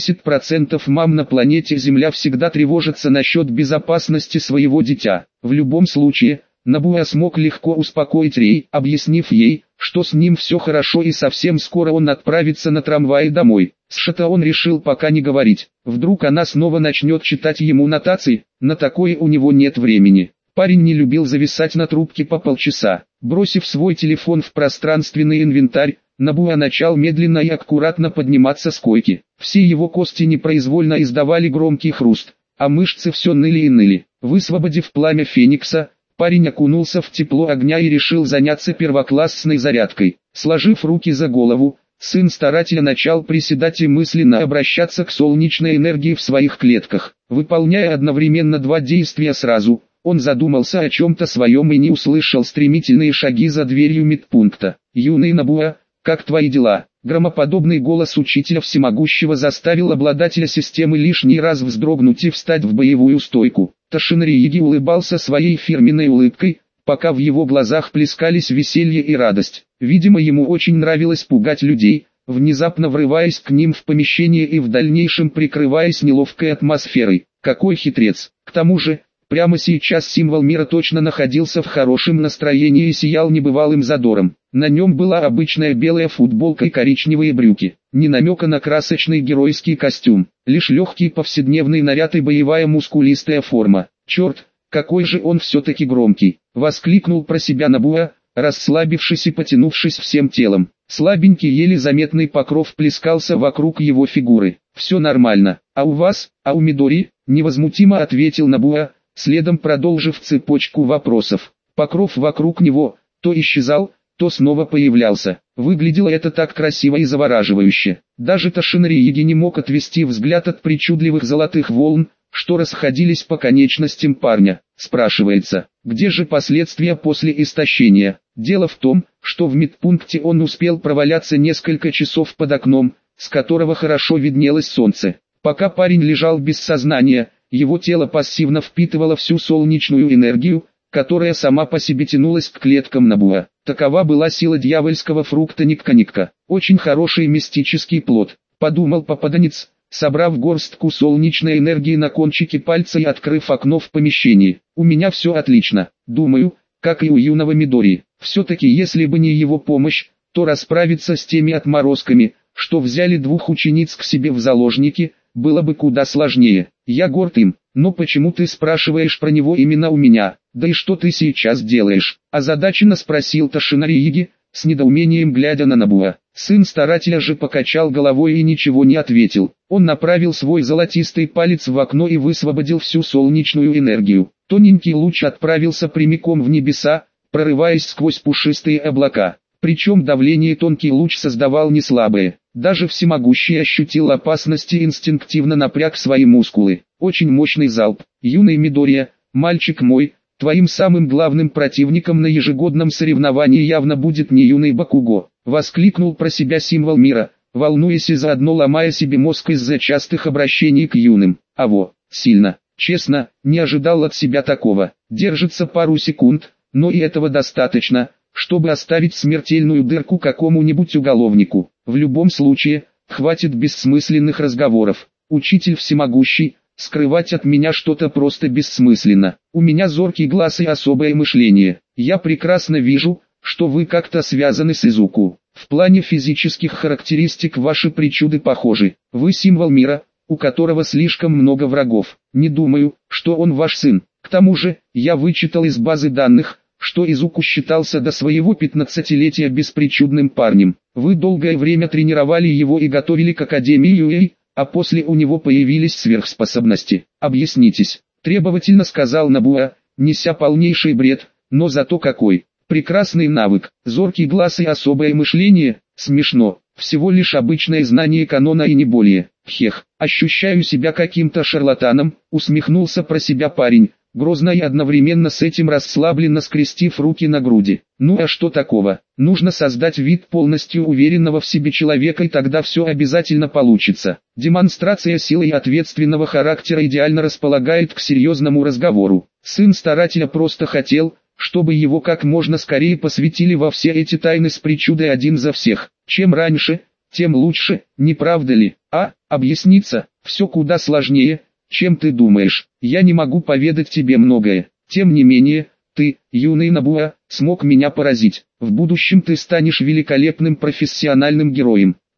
80% мам на планете Земля всегда тревожатся насчет безопасности своего дитя. В любом случае, Набуа смог легко успокоить Рей, объяснив ей, что с ним все хорошо и совсем скоро он отправится на трамвае домой. С Шата он решил пока не говорить. Вдруг она снова начнет читать ему нотации, на такое у него нет времени. Парень не любил зависать на трубке по полчаса. Бросив свой телефон в пространственный инвентарь, Набуа начал медленно и аккуратно подниматься с койки. Все его кости непроизвольно издавали громкий хруст, а мышцы все ныли и ныли. Высвободив пламя феникса, парень окунулся в тепло огня и решил заняться первоклассной зарядкой. Сложив руки за голову, сын старателя начал приседать и мысленно обращаться к солнечной энергии в своих клетках. Выполняя одновременно два действия сразу, он задумался о чем-то своем и не услышал стремительные шаги за дверью медпункта. «Юный Набуа, как твои дела?» Громоподобный голос учителя всемогущего заставил обладателя системы лишний раз вздрогнуть и встать в боевую стойку. Тошинрииги улыбался своей фирменной улыбкой, пока в его глазах плескались веселье и радость. Видимо, ему очень нравилось пугать людей, внезапно врываясь к ним в помещение и в дальнейшем прикрываясь неловкой атмосферой. Какой хитрец! К тому же, прямо сейчас символ мира точно находился в хорошем настроении и сиял небывалым задором. На нем была обычная белая футболка и коричневые брюки. Ни намека на красочный геройский костюм, лишь легкий повседневный наряд и боевая мускулистая форма. «Черт, какой же он все-таки громкий!» — воскликнул про себя Набуа, расслабившись и потянувшись всем телом. Слабенький еле заметный покров плескался вокруг его фигуры. «Все нормально. А у вас, а у Мидори?» — невозмутимо ответил Набуа, следом продолжив цепочку вопросов. Покров вокруг него то исчезал, то снова появлялся. Выглядело это так красиво и завораживающе. Даже Тошинрииги не мог отвести взгляд от причудливых золотых волн, что расходились по конечностям парня. Спрашивается, где же последствия после истощения? Дело в том, что в медпункте он успел проваляться несколько часов под окном, с которого хорошо виднелось солнце. Пока парень лежал без сознания, его тело пассивно впитывало всю солнечную энергию, которая сама по себе тянулась к клеткам Набуа. Такова была сила дьявольского фрукта Никка-Никка. Очень хороший мистический плод, подумал попаданец, собрав горстку солнечной энергии на кончике пальца и открыв окно в помещении. У меня все отлично, думаю, как и у юного Мидори. Все-таки если бы не его помощь, то расправиться с теми отморозками, что взяли двух учениц к себе в заложники, было бы куда сложнее. Я горд им, но почему ты спрашиваешь про него именно у меня? Да и что ты сейчас делаешь? Озадаченно спросил Тошинрииги, с недоумением глядя на Набуа. Сын старателя же покачал головой и ничего не ответил. Он направил свой золотистый палец в окно и высвободил всю солнечную энергию. Тоненький луч отправился прямиком в небеса, прорываясь сквозь пушистые облака. Причем давление тонкий луч создавал не слабое. Даже всемогущий ощутил опасность и инстинктивно напряг свои мускулы. Очень мощный залп. Юный Мидория, мальчик мой, твоим самым главным противником на ежегодном соревновании явно будет не юный Бакуго. Воскликнул про себя символ мира, волнуясь и заодно ломая себе мозг из-за частых обращений к юным. Аво, сильно. Честно, не ожидал от себя такого. Держится пару секунд, но и этого достаточно, чтобы оставить смертельную дырку какому-нибудь уголовнику. В любом случае, хватит бессмысленных разговоров. Учитель всемогущий, скрывать от меня что-то просто бессмысленно. У меня зоркий глаз и особое мышление. Я прекрасно вижу, что вы как-то связаны с Изуку. В плане физических характеристик ваши причуды похожи. Вы символ мира, у которого слишком много врагов. Не думаю, что он ваш сын. К тому же, я вычитал из базы данных, что Изуку считался до своего 15-летия беспричудным парнем. Вы долгое время тренировали его и готовили к Академии Юэй, а после у него появились сверхспособности. Объяснитесь, требовательно сказал Набуа, неся полнейший бред, но зато какой. Прекрасный навык, зоркий глаз и особое мышление, смешно, всего лишь обычное знание канона и не более. Хех, ощущаю себя каким-то шарлатаном, усмехнулся про себя парень, грозно и одновременно с этим расслабленно скрестив руки на груди. Ну а что такого? Нужно создать вид полностью уверенного в себе человека, и тогда все обязательно получится. Демонстрация силы и ответственного характера идеально располагает к серьезному разговору. Сын старателя просто хотел, чтобы его как можно скорее посвятили во все эти тайны с причудой один за всех. Чем раньше, тем лучше, не правда ли? А, объясниться, все куда сложнее, чем ты думаешь. Я не могу поведать тебе многое. Тем не менее, ты, юный Набуа, смог меня поразить. В будущем ты станешь великолепным профессиональным героем.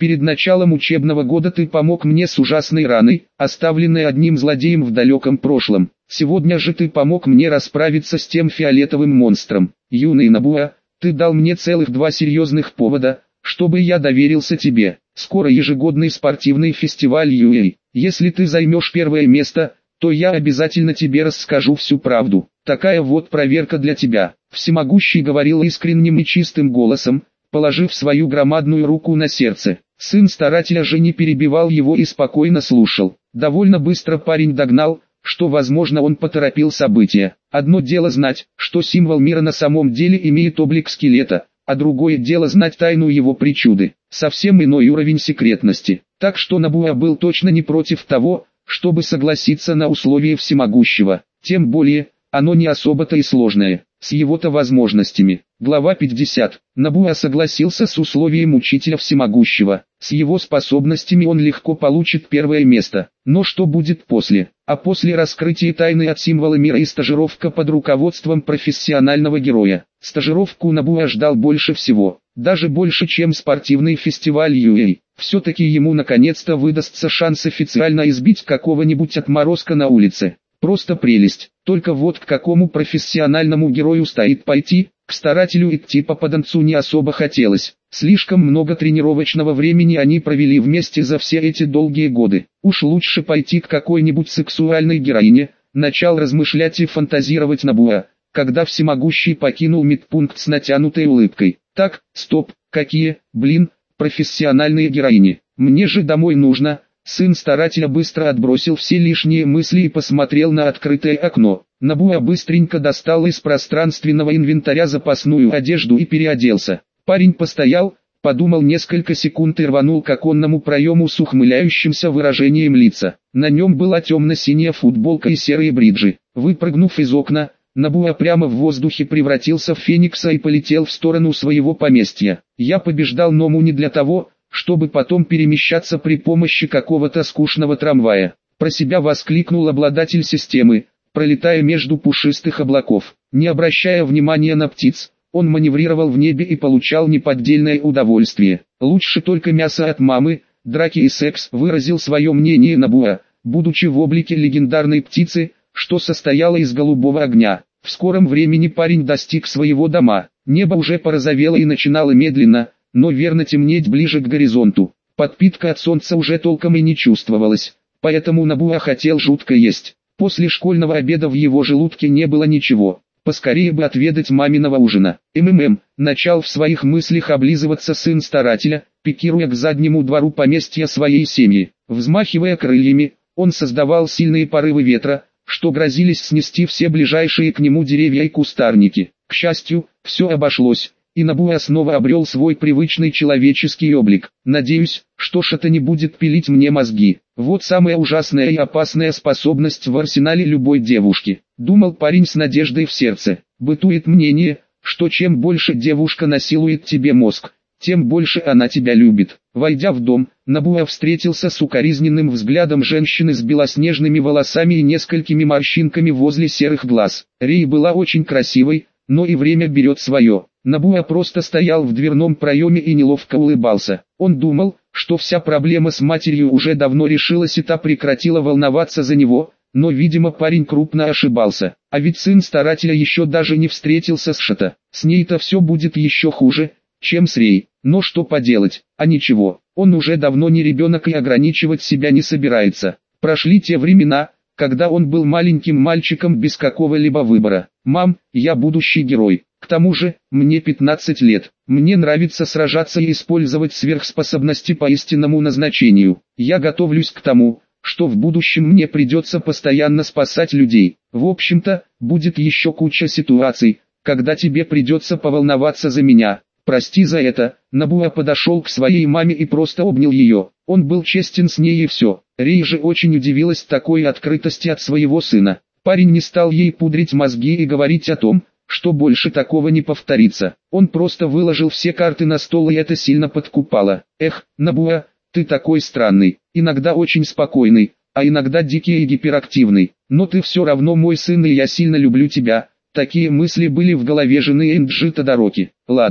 Перед началом учебного года ты помог мне с ужасной раной, оставленной одним злодеем в далеком прошлом. Сегодня же ты помог мне расправиться с тем фиолетовым монстром. Юный Нобуа, ты дал мне целых 2 серьезных повода, чтобы я доверился тебе. Скоро ежегодный спортивный фестиваль UA. Если ты займешь первое место, то я обязательно тебе расскажу всю правду. Такая вот проверка для тебя. Всемогущий говорил искренним и чистым голосом, положив свою громадную руку на сердце. Сын старателя же не перебивал его и спокойно слушал. Довольно быстро парень догнал, что возможно он поторопил события. Одно дело знать, что символ мира на самом деле имеет облик скелета, а другое дело знать тайну его причуды. Совсем иной уровень секретности. Так что Нобуа был точно не против того, чтобы согласиться на условия всемогущего. Тем более, оно не особо-то и сложное, с его-то возможностями. Глава 50. Нобуа согласился с условием учителя всемогущего. С его способностями он легко получит первое место. Но что будет после? А после раскрытия тайны от символа мира и стажировка под руководством профессионального героя. Стажировку Нобуа ждал больше всего. Даже больше, чем спортивный фестиваль UA. Все-таки ему наконец-то выдастся шанс официально избить какого-нибудь отморозка на улице. Просто прелесть. Только вот к какому профессиональному герою стоит пойти, к старателю идти по подонцу не особо хотелось. Слишком много тренировочного времени они провели вместе за все эти долгие годы. Уж лучше пойти к какой-нибудь сексуальной героине, начал размышлять и фантазировать Нобуа, когда всемогущий покинул медпункт с натянутой улыбкой. Так, стоп, какие, профессиональные героини, мне же домой нужно. Сын старателя быстро отбросил все лишние мысли и посмотрел на открытое окно. Нобуа быстренько достал из пространственного инвентаря запасную одежду и переоделся. Парень постоял, подумал несколько секунд и рванул к оконному проему с ухмыляющимся выражением лица. На нем была темно-синяя футболка и серые бриджи. Выпрыгнув из окна, Нобуа прямо в воздухе превратился в феникса и полетел в сторону своего поместья. Я побеждал Ному не для того, чтобы потом перемещаться при помощи какого-то скучного трамвая. Про себя воскликнул обладатель системы, пролетая между пушистых облаков. Не обращая внимания на птиц, он маневрировал в небе и получал неподдельное удовольствие. Лучше только мясо от мамы, драки и секс, выразил свое мнение Нобуа, будучи в облике легендарной птицы, что состояла из голубого огня. В скором времени парень достиг своего дома. Небо уже порозовело и начинало медленно, но верно темнеть ближе к горизонту. Подпитка от солнца уже толком и не чувствовалась, поэтому Нобуа хотел жутко есть. После школьного обеда в его желудке не было ничего. Поскорее бы отведать маминого ужина. Начал в своих мыслях облизываться сын старателя, пикируя к заднему двору поместья своей семьи. Взмахивая крыльями, он создавал сильные порывы ветра, что грозились снести все ближайшие к нему деревья и кустарники. К счастью, все обошлось, и Нобуа снова обрел свой привычный человеческий облик. Надеюсь, что это не будет пилить мне мозги. Вот самая ужасная и опасная способность в арсенале любой девушки. Думал парень с надеждой в сердце. Бытует мнение, что чем больше девушка насилует тебе мозг, тем больше она тебя любит. Войдя в дом, Нобуа встретился с укоризненным взглядом женщины с белоснежными волосами и несколькими морщинками возле серых глаз. Рей была очень красивой, но и время берет свое. Нобуа просто стоял в дверном проеме и неловко улыбался. Он думал, что вся проблема с матерью уже давно решилась и та прекратила волноваться за него, но видимо парень крупно ошибался. А ведь сын старателя еще даже не встретился с Шато. С ней-то все будет еще хуже, чем с Рей. Но что поделать, а ничего, он уже давно не ребенок и ограничивать себя не собирается. Прошли те времена, когда он был маленьким мальчиком без какого-либо выбора. «Мам, я будущий герой. К тому же, мне 15 лет. Мне нравится сражаться и использовать сверхспособности по истинному назначению. Я готовлюсь к тому, что в будущем мне придется постоянно спасать людей. В общем-то, будет еще куча ситуаций, когда тебе придется поволноваться за меня. Прости за это». Нобуа подошел к своей маме и просто обнял ее. Он был честен с ней и все. Рей же очень удивилась такой открытости от своего сына. Парень не стал ей пудрить мозги и говорить о том, что больше такого не повторится. Он просто выложил все карты на стол, и это сильно подкупало. «Эх, Нобуа, ты такой странный, иногда очень спокойный, а иногда дикий и гиперактивный. Но ты все равно мой сын, и я сильно люблю тебя». Такие мысли были в голове жены Энджи Тодороки. Ладно,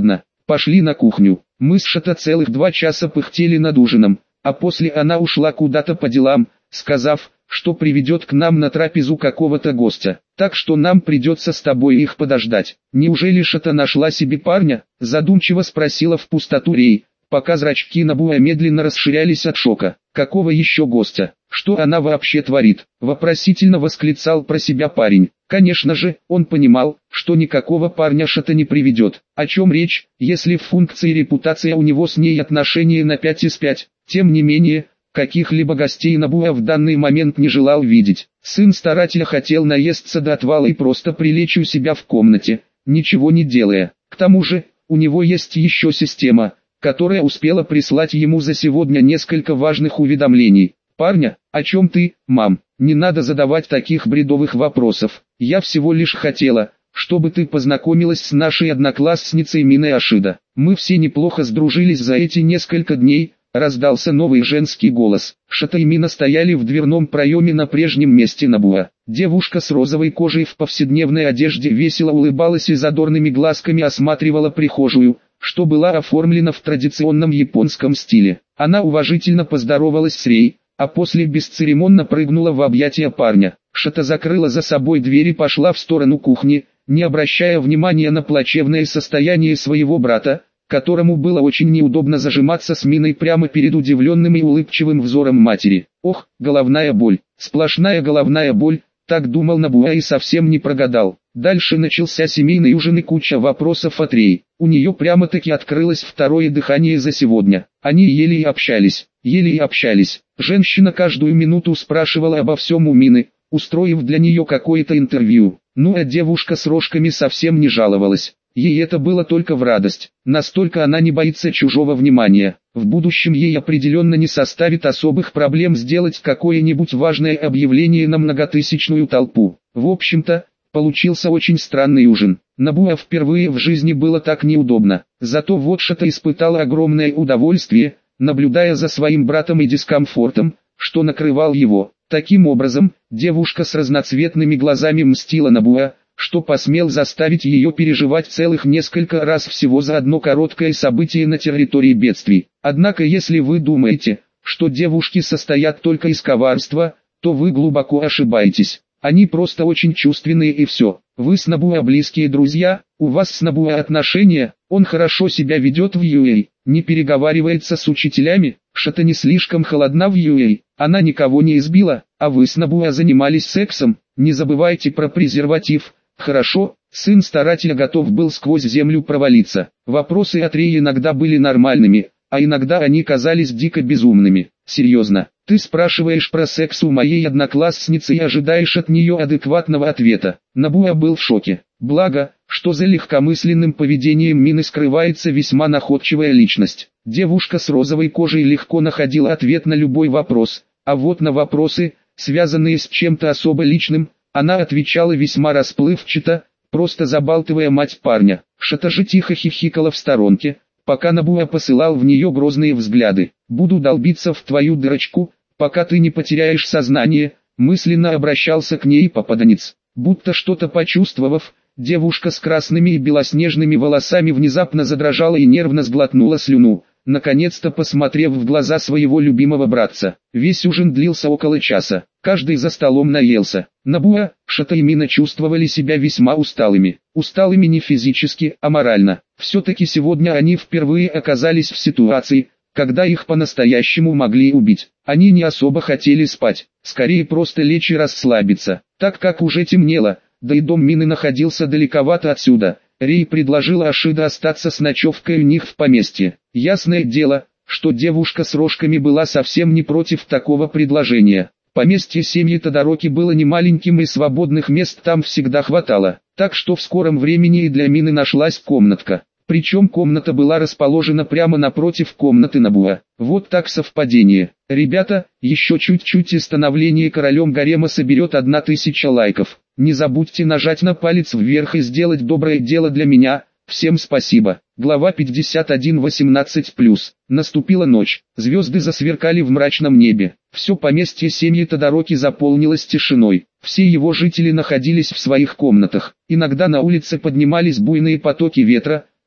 Пошли на кухню. Мы с Шато целых 2 часа пыхтели над ужином, а после она ушла куда-то по делам, сказав, что приведет к нам на трапезу какого-то гостя. Так что нам придется с тобой их подождать. Неужели Шато нашла себе парня? Задумчиво спросила в пустоту Рей, пока зрачки Набуа медленно расширялись от шока. Какого еще гостя? Что она вообще творит? Вопросительно восклицал про себя парень. Конечно же, он понимал, что никакого парня Шато не приведет. О чем речь, если в функции репутация у него с ней отношения на 5 из 5? Тем не менее, каких-либо гостей Набуа в данный момент не желал видеть. Сын старателя хотел наесться до отвала и просто прилечь у себя в комнате, ничего не делая. К тому же, у него есть еще система, которая успела прислать ему за сегодня несколько важных уведомлений. «Парня, о чем ты, мам? Не надо задавать таких бредовых вопросов. Я всего лишь хотела, чтобы ты познакомилась с нашей одноклассницей Миной Ашида. Мы все неплохо сдружились за эти несколько дней». Раздался новый женский голос. Шато и Мина стояли в дверном проеме на прежнем месте Набуа. Девушка с розовой кожей в повседневной одежде весело улыбалась и задорными глазками осматривала прихожую, что была оформлена в традиционном японском стиле. Она уважительно поздоровалась с Рей, а после бесцеремонно прыгнула в объятия парня. Шато закрыла за собой дверь и пошла в сторону кухни, не обращая внимания на плачевное состояние своего брата, которому было очень неудобно зажиматься с Миной прямо перед удивленным и улыбчивым взором матери. Ох, головная боль, сплошная головная боль, так думал Набуа и совсем не прогадал. Дальше начался семейный ужин и куча вопросов от Рей. У нее прямо-таки открылось второе дыхание за сегодня. Они ели и общались, ели и общались. Женщина каждую минуту спрашивала обо всем у Мины, устроив для нее какое-то интервью. Ну а девушка с рожками совсем не жаловалась. Ей это было только в радость, настолько она не боится чужого внимания. В будущем ей определенно не составит особых проблем сделать какое-нибудь важное объявление на многотысячную толпу. В общем-то, получился очень странный ужин. Набуа впервые в жизни было так неудобно. Зато вот Шато испытала огромное удовольствие, наблюдая за своим братом и дискомфортом, что накрывал его. Таким образом, девушка с разноцветными глазами мстила Набуа, что посмел заставить ее переживать целых несколько раз всего за одно короткое событие на территории бедствий. Однако если вы думаете, что девушки состоят только из коварства, то вы глубоко ошибаетесь. Они просто очень чувственные и все. Вы с Набуа близкие друзья, у вас с Набуа отношения, он хорошо себя ведет в Юэй, не переговаривается с учителями, Шато не слишком холодна в Юэй, она никого не избила, а вы с Набуа занимались сексом, не забывайте про презерватив. Хорошо, сын старателя готов был сквозь землю провалиться. Вопросы от Рей иногда были нормальными, а иногда они казались дико безумными. Серьезно, ты спрашиваешь про секс у моей одноклассницы и ожидаешь от нее адекватного ответа. Набуа был в шоке. Благо, что за легкомысленным поведением Мины скрывается весьма находчивая личность. Девушка с розовой кожей легко находила ответ на любой вопрос, а вот на вопросы, связанные с чем-то особо личным, она отвечала весьма расплывчато, просто забалтывая мать парня. Шато же тихо хихикала в сторонке, пока Набуа посылал в нее грозные взгляды. «Буду долбиться в твою дырочку, пока ты не потеряешь сознание», мысленно обращался к ней попаданец. Будто что-то почувствовав, девушка с красными и белоснежными волосами внезапно задрожала и нервно сглотнула слюну, наконец-то посмотрев в глаза своего любимого братца. Весь ужин длился около часа, каждый за столом наелся. Набуа, Шато и Мина чувствовали себя весьма усталыми. Усталыми не физически, а морально. Все-таки сегодня они впервые оказались в ситуации, когда их по-настоящему могли убить. Они не особо хотели спать, скорее просто лечь и расслабиться, так как уже темнело, да и дом Мины находился далековато отсюда. Рей предложила Ашида остаться с ночевкой у них в поместье. Ясное дело, что девушка с рожками была совсем не против такого предложения. Поместье семьи Тодороки было немаленьким и свободных мест там всегда хватало, так что в скором времени и для Мины нашлась комнатка. Причем комната была расположена прямо напротив комнаты Набуа. Вот так совпадение. Ребята, еще чуть-чуть и становление королем гарема соберет 1000 лайков. Не забудьте нажать на палец вверх и сделать доброе дело для меня. Всем спасибо. Глава 51:18+. Наступила ночь. Звезды засверкали в мрачном небе. Все поместье семьи Тодороки заполнилось тишиной. Все его жители находились в своих комнатах. Иногда на улице поднимались буйные потоки ветра,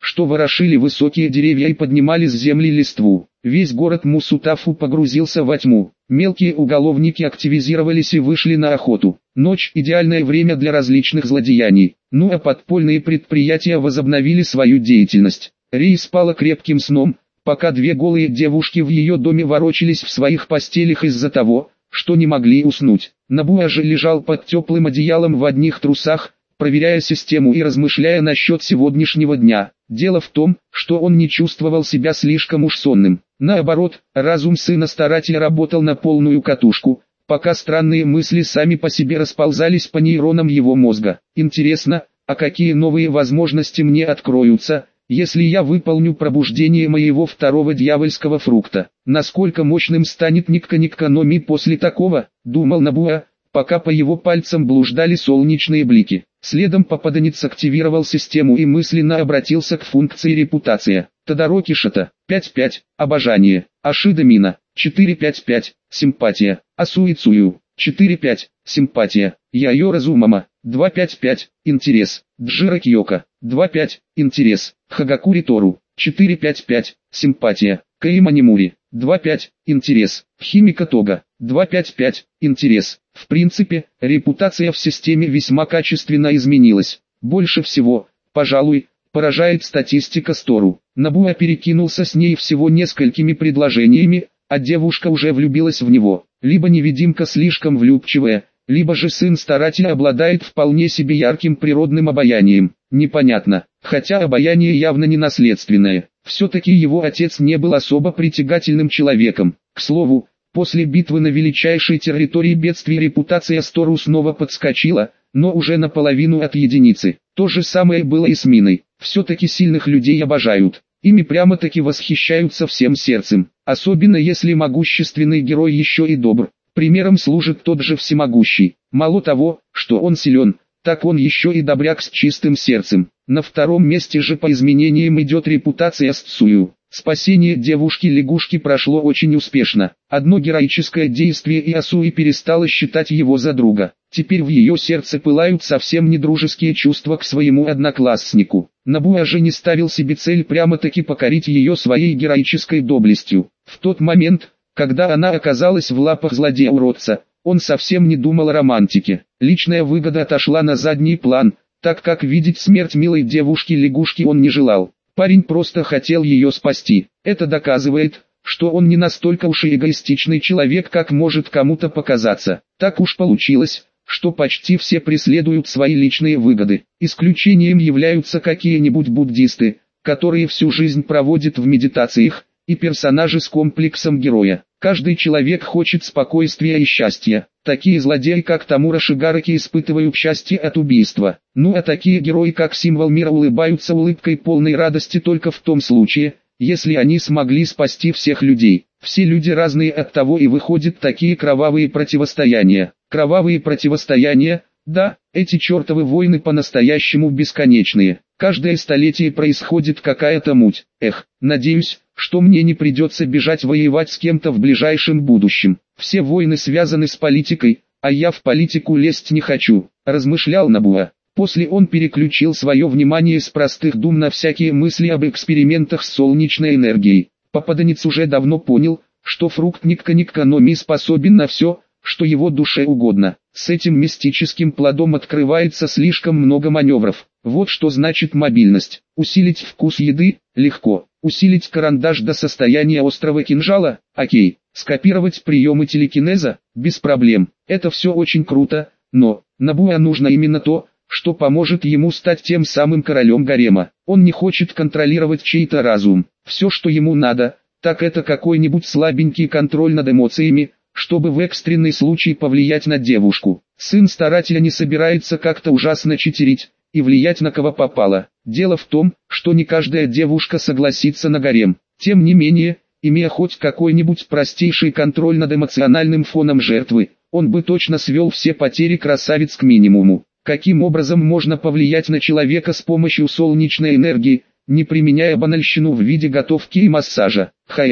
что ворошили высокие деревья и поднимали с земли листву. Весь город Мусутафу погрузился во тьму. Мелкие уголовники активизировались и вышли на охоту. Ночь – идеальное время для различных злодеяний. Ну а подпольные предприятия возобновили свою деятельность. Рей спала крепким сном, пока две голые девушки в ее доме ворочались в своих постелях из-за того, что не могли уснуть. Набуа же лежал под теплым одеялом в одних трусах, проверяя систему и размышляя насчет сегодняшнего дня. Дело в том, что он не чувствовал себя слишком уж сонным. Наоборот, разум сына старателя работал на полную катушку, пока странные мысли сами по себе расползались по нейронам его мозга. Интересно, а какие новые возможности мне откроются, если я выполню пробуждение моего второго дьявольского фрукта? Насколько мощным станет Никка-Никка-но-Ми после такого, думал Набуа, пока по его пальцам блуждали солнечные блики. Следом попаданец активировал систему и мысленно обратился к функции репутация. Тодароки Шата, 5-5, обожание. Ашида Мина, 4-5-5, симпатия. Асуицую, 4-5, симпатия. Яйо Разумама, 2-5-5, интерес. Джира Кьёка, 2-5, интерес. Хагакури Тору, 4-5-5, симпатия. Каима Нимури, 2-5, интерес. Химика Тога, 2-5-5, интерес. В принципе, репутация в системе весьма качественно изменилась. Больше всего, пожалуй, поражает статистика Стору. Набуа перекинулся с ней всего несколькими предложениями, а девушка уже влюбилась в него. Либо невидимка слишком влюбчивая, либо же сын старателя обладает вполне себе ярким природным обаянием. Непонятно, хотя обаяние явно не наследственное. Все-таки его отец не был особо притягательным человеком. К слову, после битвы на величайшей территории бедствий репутация Стору снова подскочила, но уже наполовину от единицы. То же самое было и с Миной. Все-таки сильных людей обожают. Ими прямо-таки восхищаются всем сердцем. Особенно если могущественный герой еще и добр. Примером служит тот же всемогущий. Мало того, что он силен, так он еще и добряк с чистым сердцем. На втором месте же по изменениям идет репутация Сцую. Спасение девушки-лягушки прошло очень успешно. Одно героическое действие и Асуи перестала считать его за друга. Теперь в ее сердце пылают совсем недружеские чувства к своему однокласснику. Набуа же не ставил себе цель прямо-таки покорить ее своей героической доблестью. В тот момент, когда она оказалась в лапах злодея-уродца, он совсем не думал о романтике. Личная выгода отошла на задний план, так как видеть смерть милой девушки-лягушки он не желал. Парень просто хотел ее спасти. Это доказывает, что он не настолько уж и эгоистичный человек, как может кому-то показаться. Так уж получилось, что почти все преследуют свои личные выгоды. Исключением являются какие-нибудь буддисты, которые всю жизнь проводят в медитациях, и персонажи с комплексом героя. Каждый человек хочет спокойствия и счастья. Такие злодеи, как Тамура Шигараки, испытывают счастье от убийства. Ну а такие герои, как Символ Мира, улыбаются улыбкой полной радости только в том случае, если они смогли спасти всех людей. Все люди разные, от того и выходят такие кровавые противостояния. Кровавые противостояния, да, эти чертовы войны по-настоящему бесконечные. Каждое столетие происходит какая-то муть. Надеюсь, что мне не придется бежать воевать с кем-то в ближайшем будущем. Все войны связаны с политикой, а я в политику лезть не хочу, размышлял Набуа. После он переключил свое внимание с простых дум на всякие мысли об экспериментах с солнечной энергией. Попаданец уже давно понял, что фрукт Никка-Никка-но-Ми способен на все, что его душе угодно. С этим мистическим плодом открывается слишком много маневров. Вот что значит мобильность. Усилить вкус еды – легко. Усилить карандаш до состояния острого кинжала – окей. Скопировать приемы телекинеза – без проблем. Это все очень круто, но Набуа нужно именно то, что поможет ему стать тем самым королем гарема. Он не хочет контролировать чей-то разум. Все, что ему надо, так это какой-нибудь слабенький контроль над эмоциями, чтобы в экстренный случай повлиять на девушку. Сын старателя не собирается как-то ужасно читерить и влиять на кого попало. Дело в том, что не каждая девушка согласится на гарем. Тем не менее, имея хоть какой-нибудь простейший контроль над эмоциональным фоном жертвы, он бы точно свел все потери красавиц к минимуму. Каким образом можно повлиять на человека с помощью солнечной энергии, не применяя банальщину в виде готовки и массажа?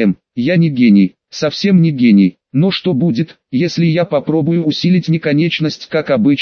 Я не гений, совсем не гений. Но что будет, если я попробую усилить неконечность как обычно,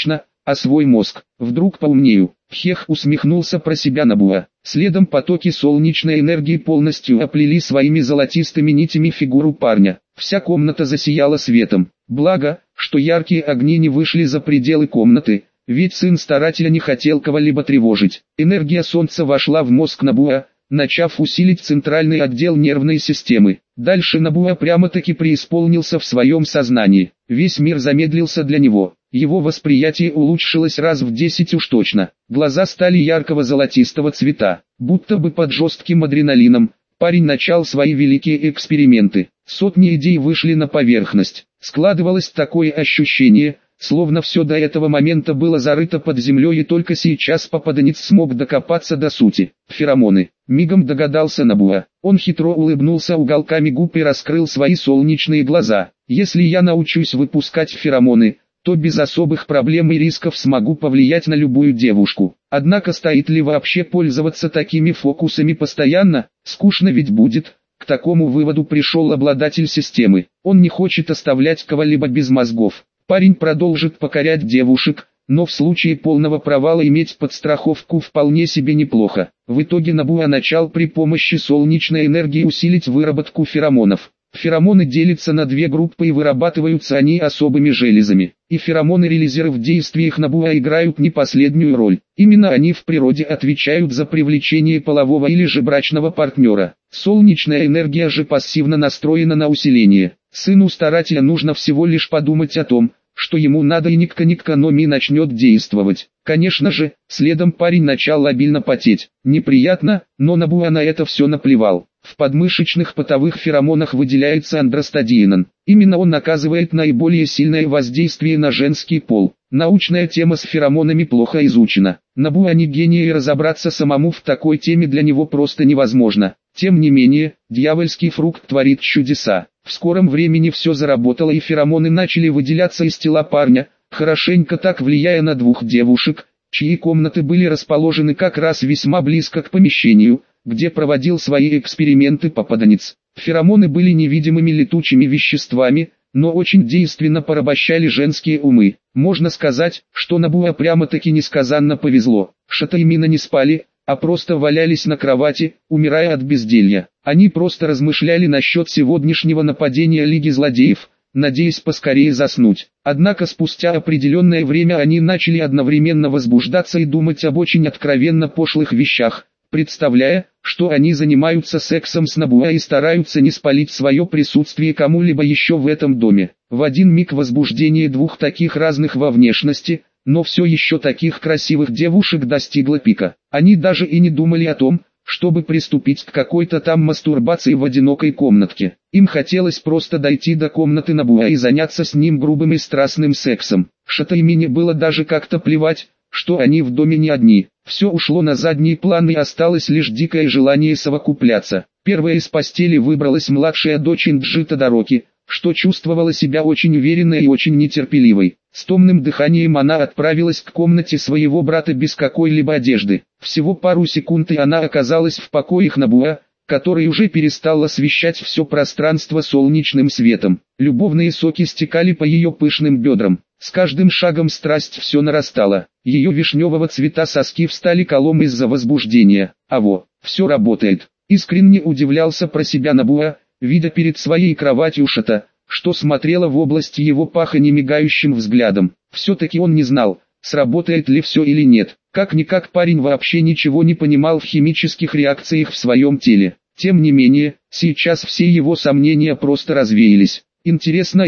а свой мозг. Вдруг поумнею. Хех, усмехнулся про себя Набуа. Следом потоки солнечной энергии полностью оплели своими золотистыми нитями фигуру парня. Вся комната засияла светом. Благо, что яркие огни не вышли за пределы комнаты, ведь сын старателя не хотел кого-либо тревожить. Энергия солнца вошла в мозг Набуа, начав усилить центральный отдел нервной системы. Дальше Набуа прямо-таки преисполнился в своем сознании. Весь мир замедлился для него. Его восприятие улучшилось раз в 10 уж точно. Глаза стали яркого золотистого цвета, будто бы под жестким адреналином. Парень начал свои великие эксперименты. Сотни идей вышли на поверхность. Складывалось такое ощущение, словно все до этого момента было зарыто под землей и только сейчас попаданец смог докопаться до сути. Феромоны. Мигом догадался Набуа. Он хитро улыбнулся уголками губ и раскрыл свои солнечные глаза. Если я научусь выпускать феромоны, то без особых проблем и рисков смогу повлиять на любую девушку. Однако стоит ли вообще пользоваться такими фокусами постоянно? Скучно ведь будет. К такому выводу пришел обладатель системы. Он не хочет оставлять кого-либо без мозгов. Парень продолжит покорять девушек, но в случае полного провала иметь подстраховку вполне себе неплохо. В итоге Набуа начал при помощи солнечной энергии усилить выработку феромонов. Феромоны делятся на две группы и вырабатываются они особыми железами. И феромоны-релизеры в действиях Набуа играют не последнюю роль. Именно они в природе отвечают за привлечение полового или же брачного партнера. Солнечная энергия же пассивно настроена на усиление. Сыну старателя нужно всего лишь подумать о том, что ему надо, и никто не экономии начнет действовать. Конечно же, следом парень начал обильно потеть. Неприятно, но Набуа на это все наплевал. В подмышечных потовых феромонах выделяется андростадиинон. Именно он оказывает наиболее сильное воздействие на женский пол. Научная тема с феромонами плохо изучена. Набуа не гений, и разобраться самому в такой теме для него просто невозможно. Тем не менее, дьявольский фрукт творит чудеса. В скором времени все заработало, и феромоны начали выделяться из тела парня, хорошенько так влияя на двух девушек, чьи комнаты были расположены как раз весьма близко к помещению, где проводил свои эксперименты попаданец. Феромоны были невидимыми летучими веществами, но очень действенно порабощали женские умы. Можно сказать, что Набуа прямо-таки несказанно повезло. Шата и Мина не спали, а просто валялись на кровати, умирая от безделья. Они просто размышляли насчет сегодняшнего нападения Лиги Злодеев, надеясь поскорее заснуть. Однако спустя определенное время они начали одновременно возбуждаться и думать об очень откровенно пошлых вещах, представляя, что они занимаются сексом с Набуа и стараются не спалить свое присутствие кому-либо еще в этом доме. В один миг возбуждение двух таких разных во внешности, но все еще таких красивых девушек достигло пика. Они даже и не думали о том, чтобы приступить к какой-то там мастурбации в одинокой комнатке. Им хотелось просто дойти до комнаты Набуа и заняться с ним грубым и страстным сексом. Шата и Мине было даже как-то плевать, что они в доме не одни. Все ушло на задний план, и осталось лишь дикое желание совокупляться. Первая из постели выбралась младшая дочь Инджи Тодороки, что чувствовала себя очень уверенной и очень нетерпеливой. С томным дыханием она отправилась к комнате своего брата без какой-либо одежды. Всего пару секунд, и она оказалась в покоях Набуа, который уже перестал освещать все пространство солнечным светом. Любовные соки стекали по ее пышным бедрам. С каждым шагом страсть все нарастала. Ее вишневого цвета соски встали колом из-за возбуждения. Все работает. Искренне удивлялся про себя Набуа, видя перед своей кроватью Шата, что смотрела в область его паха немигающим взглядом. Все-таки он не знал, сработает ли все или нет. Как-никак парень вообще ничего не понимал в химических реакциях в своем теле. Тем не менее, сейчас все его сомнения просто развеялись. Интересно,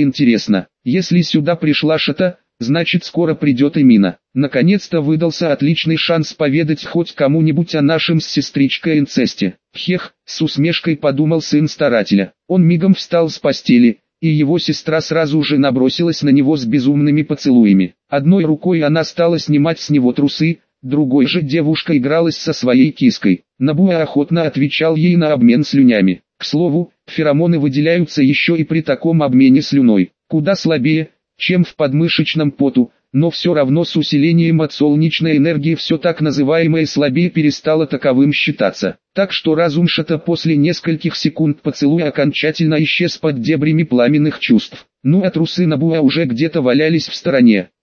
если сюда пришла Шата, значит скоро придет и Мина. Наконец-то выдался отличный шанс поведать хоть кому-нибудь о нашем с сестричкой инцесте. Хех, с усмешкой подумал сын старателя. Он мигом встал с постели, и его сестра сразу же набросилась на него с безумными поцелуями. Одной рукой она стала снимать с него трусы, другой же девушка игралась со своей киской. Набуа охотно отвечал ей на обмен слюнями. К слову, феромоны выделяются еще и при таком обмене слюной, куда слабее, чем в подмышечном поту, но все равно с усилением от солнечной энергии все так называемое слабее перестало таковым считаться. Так что разум Шата после нескольких секунд поцелуя окончательно исчез под дебрями пламенных чувств. А трусы Набуа уже где-то валялись в стороне.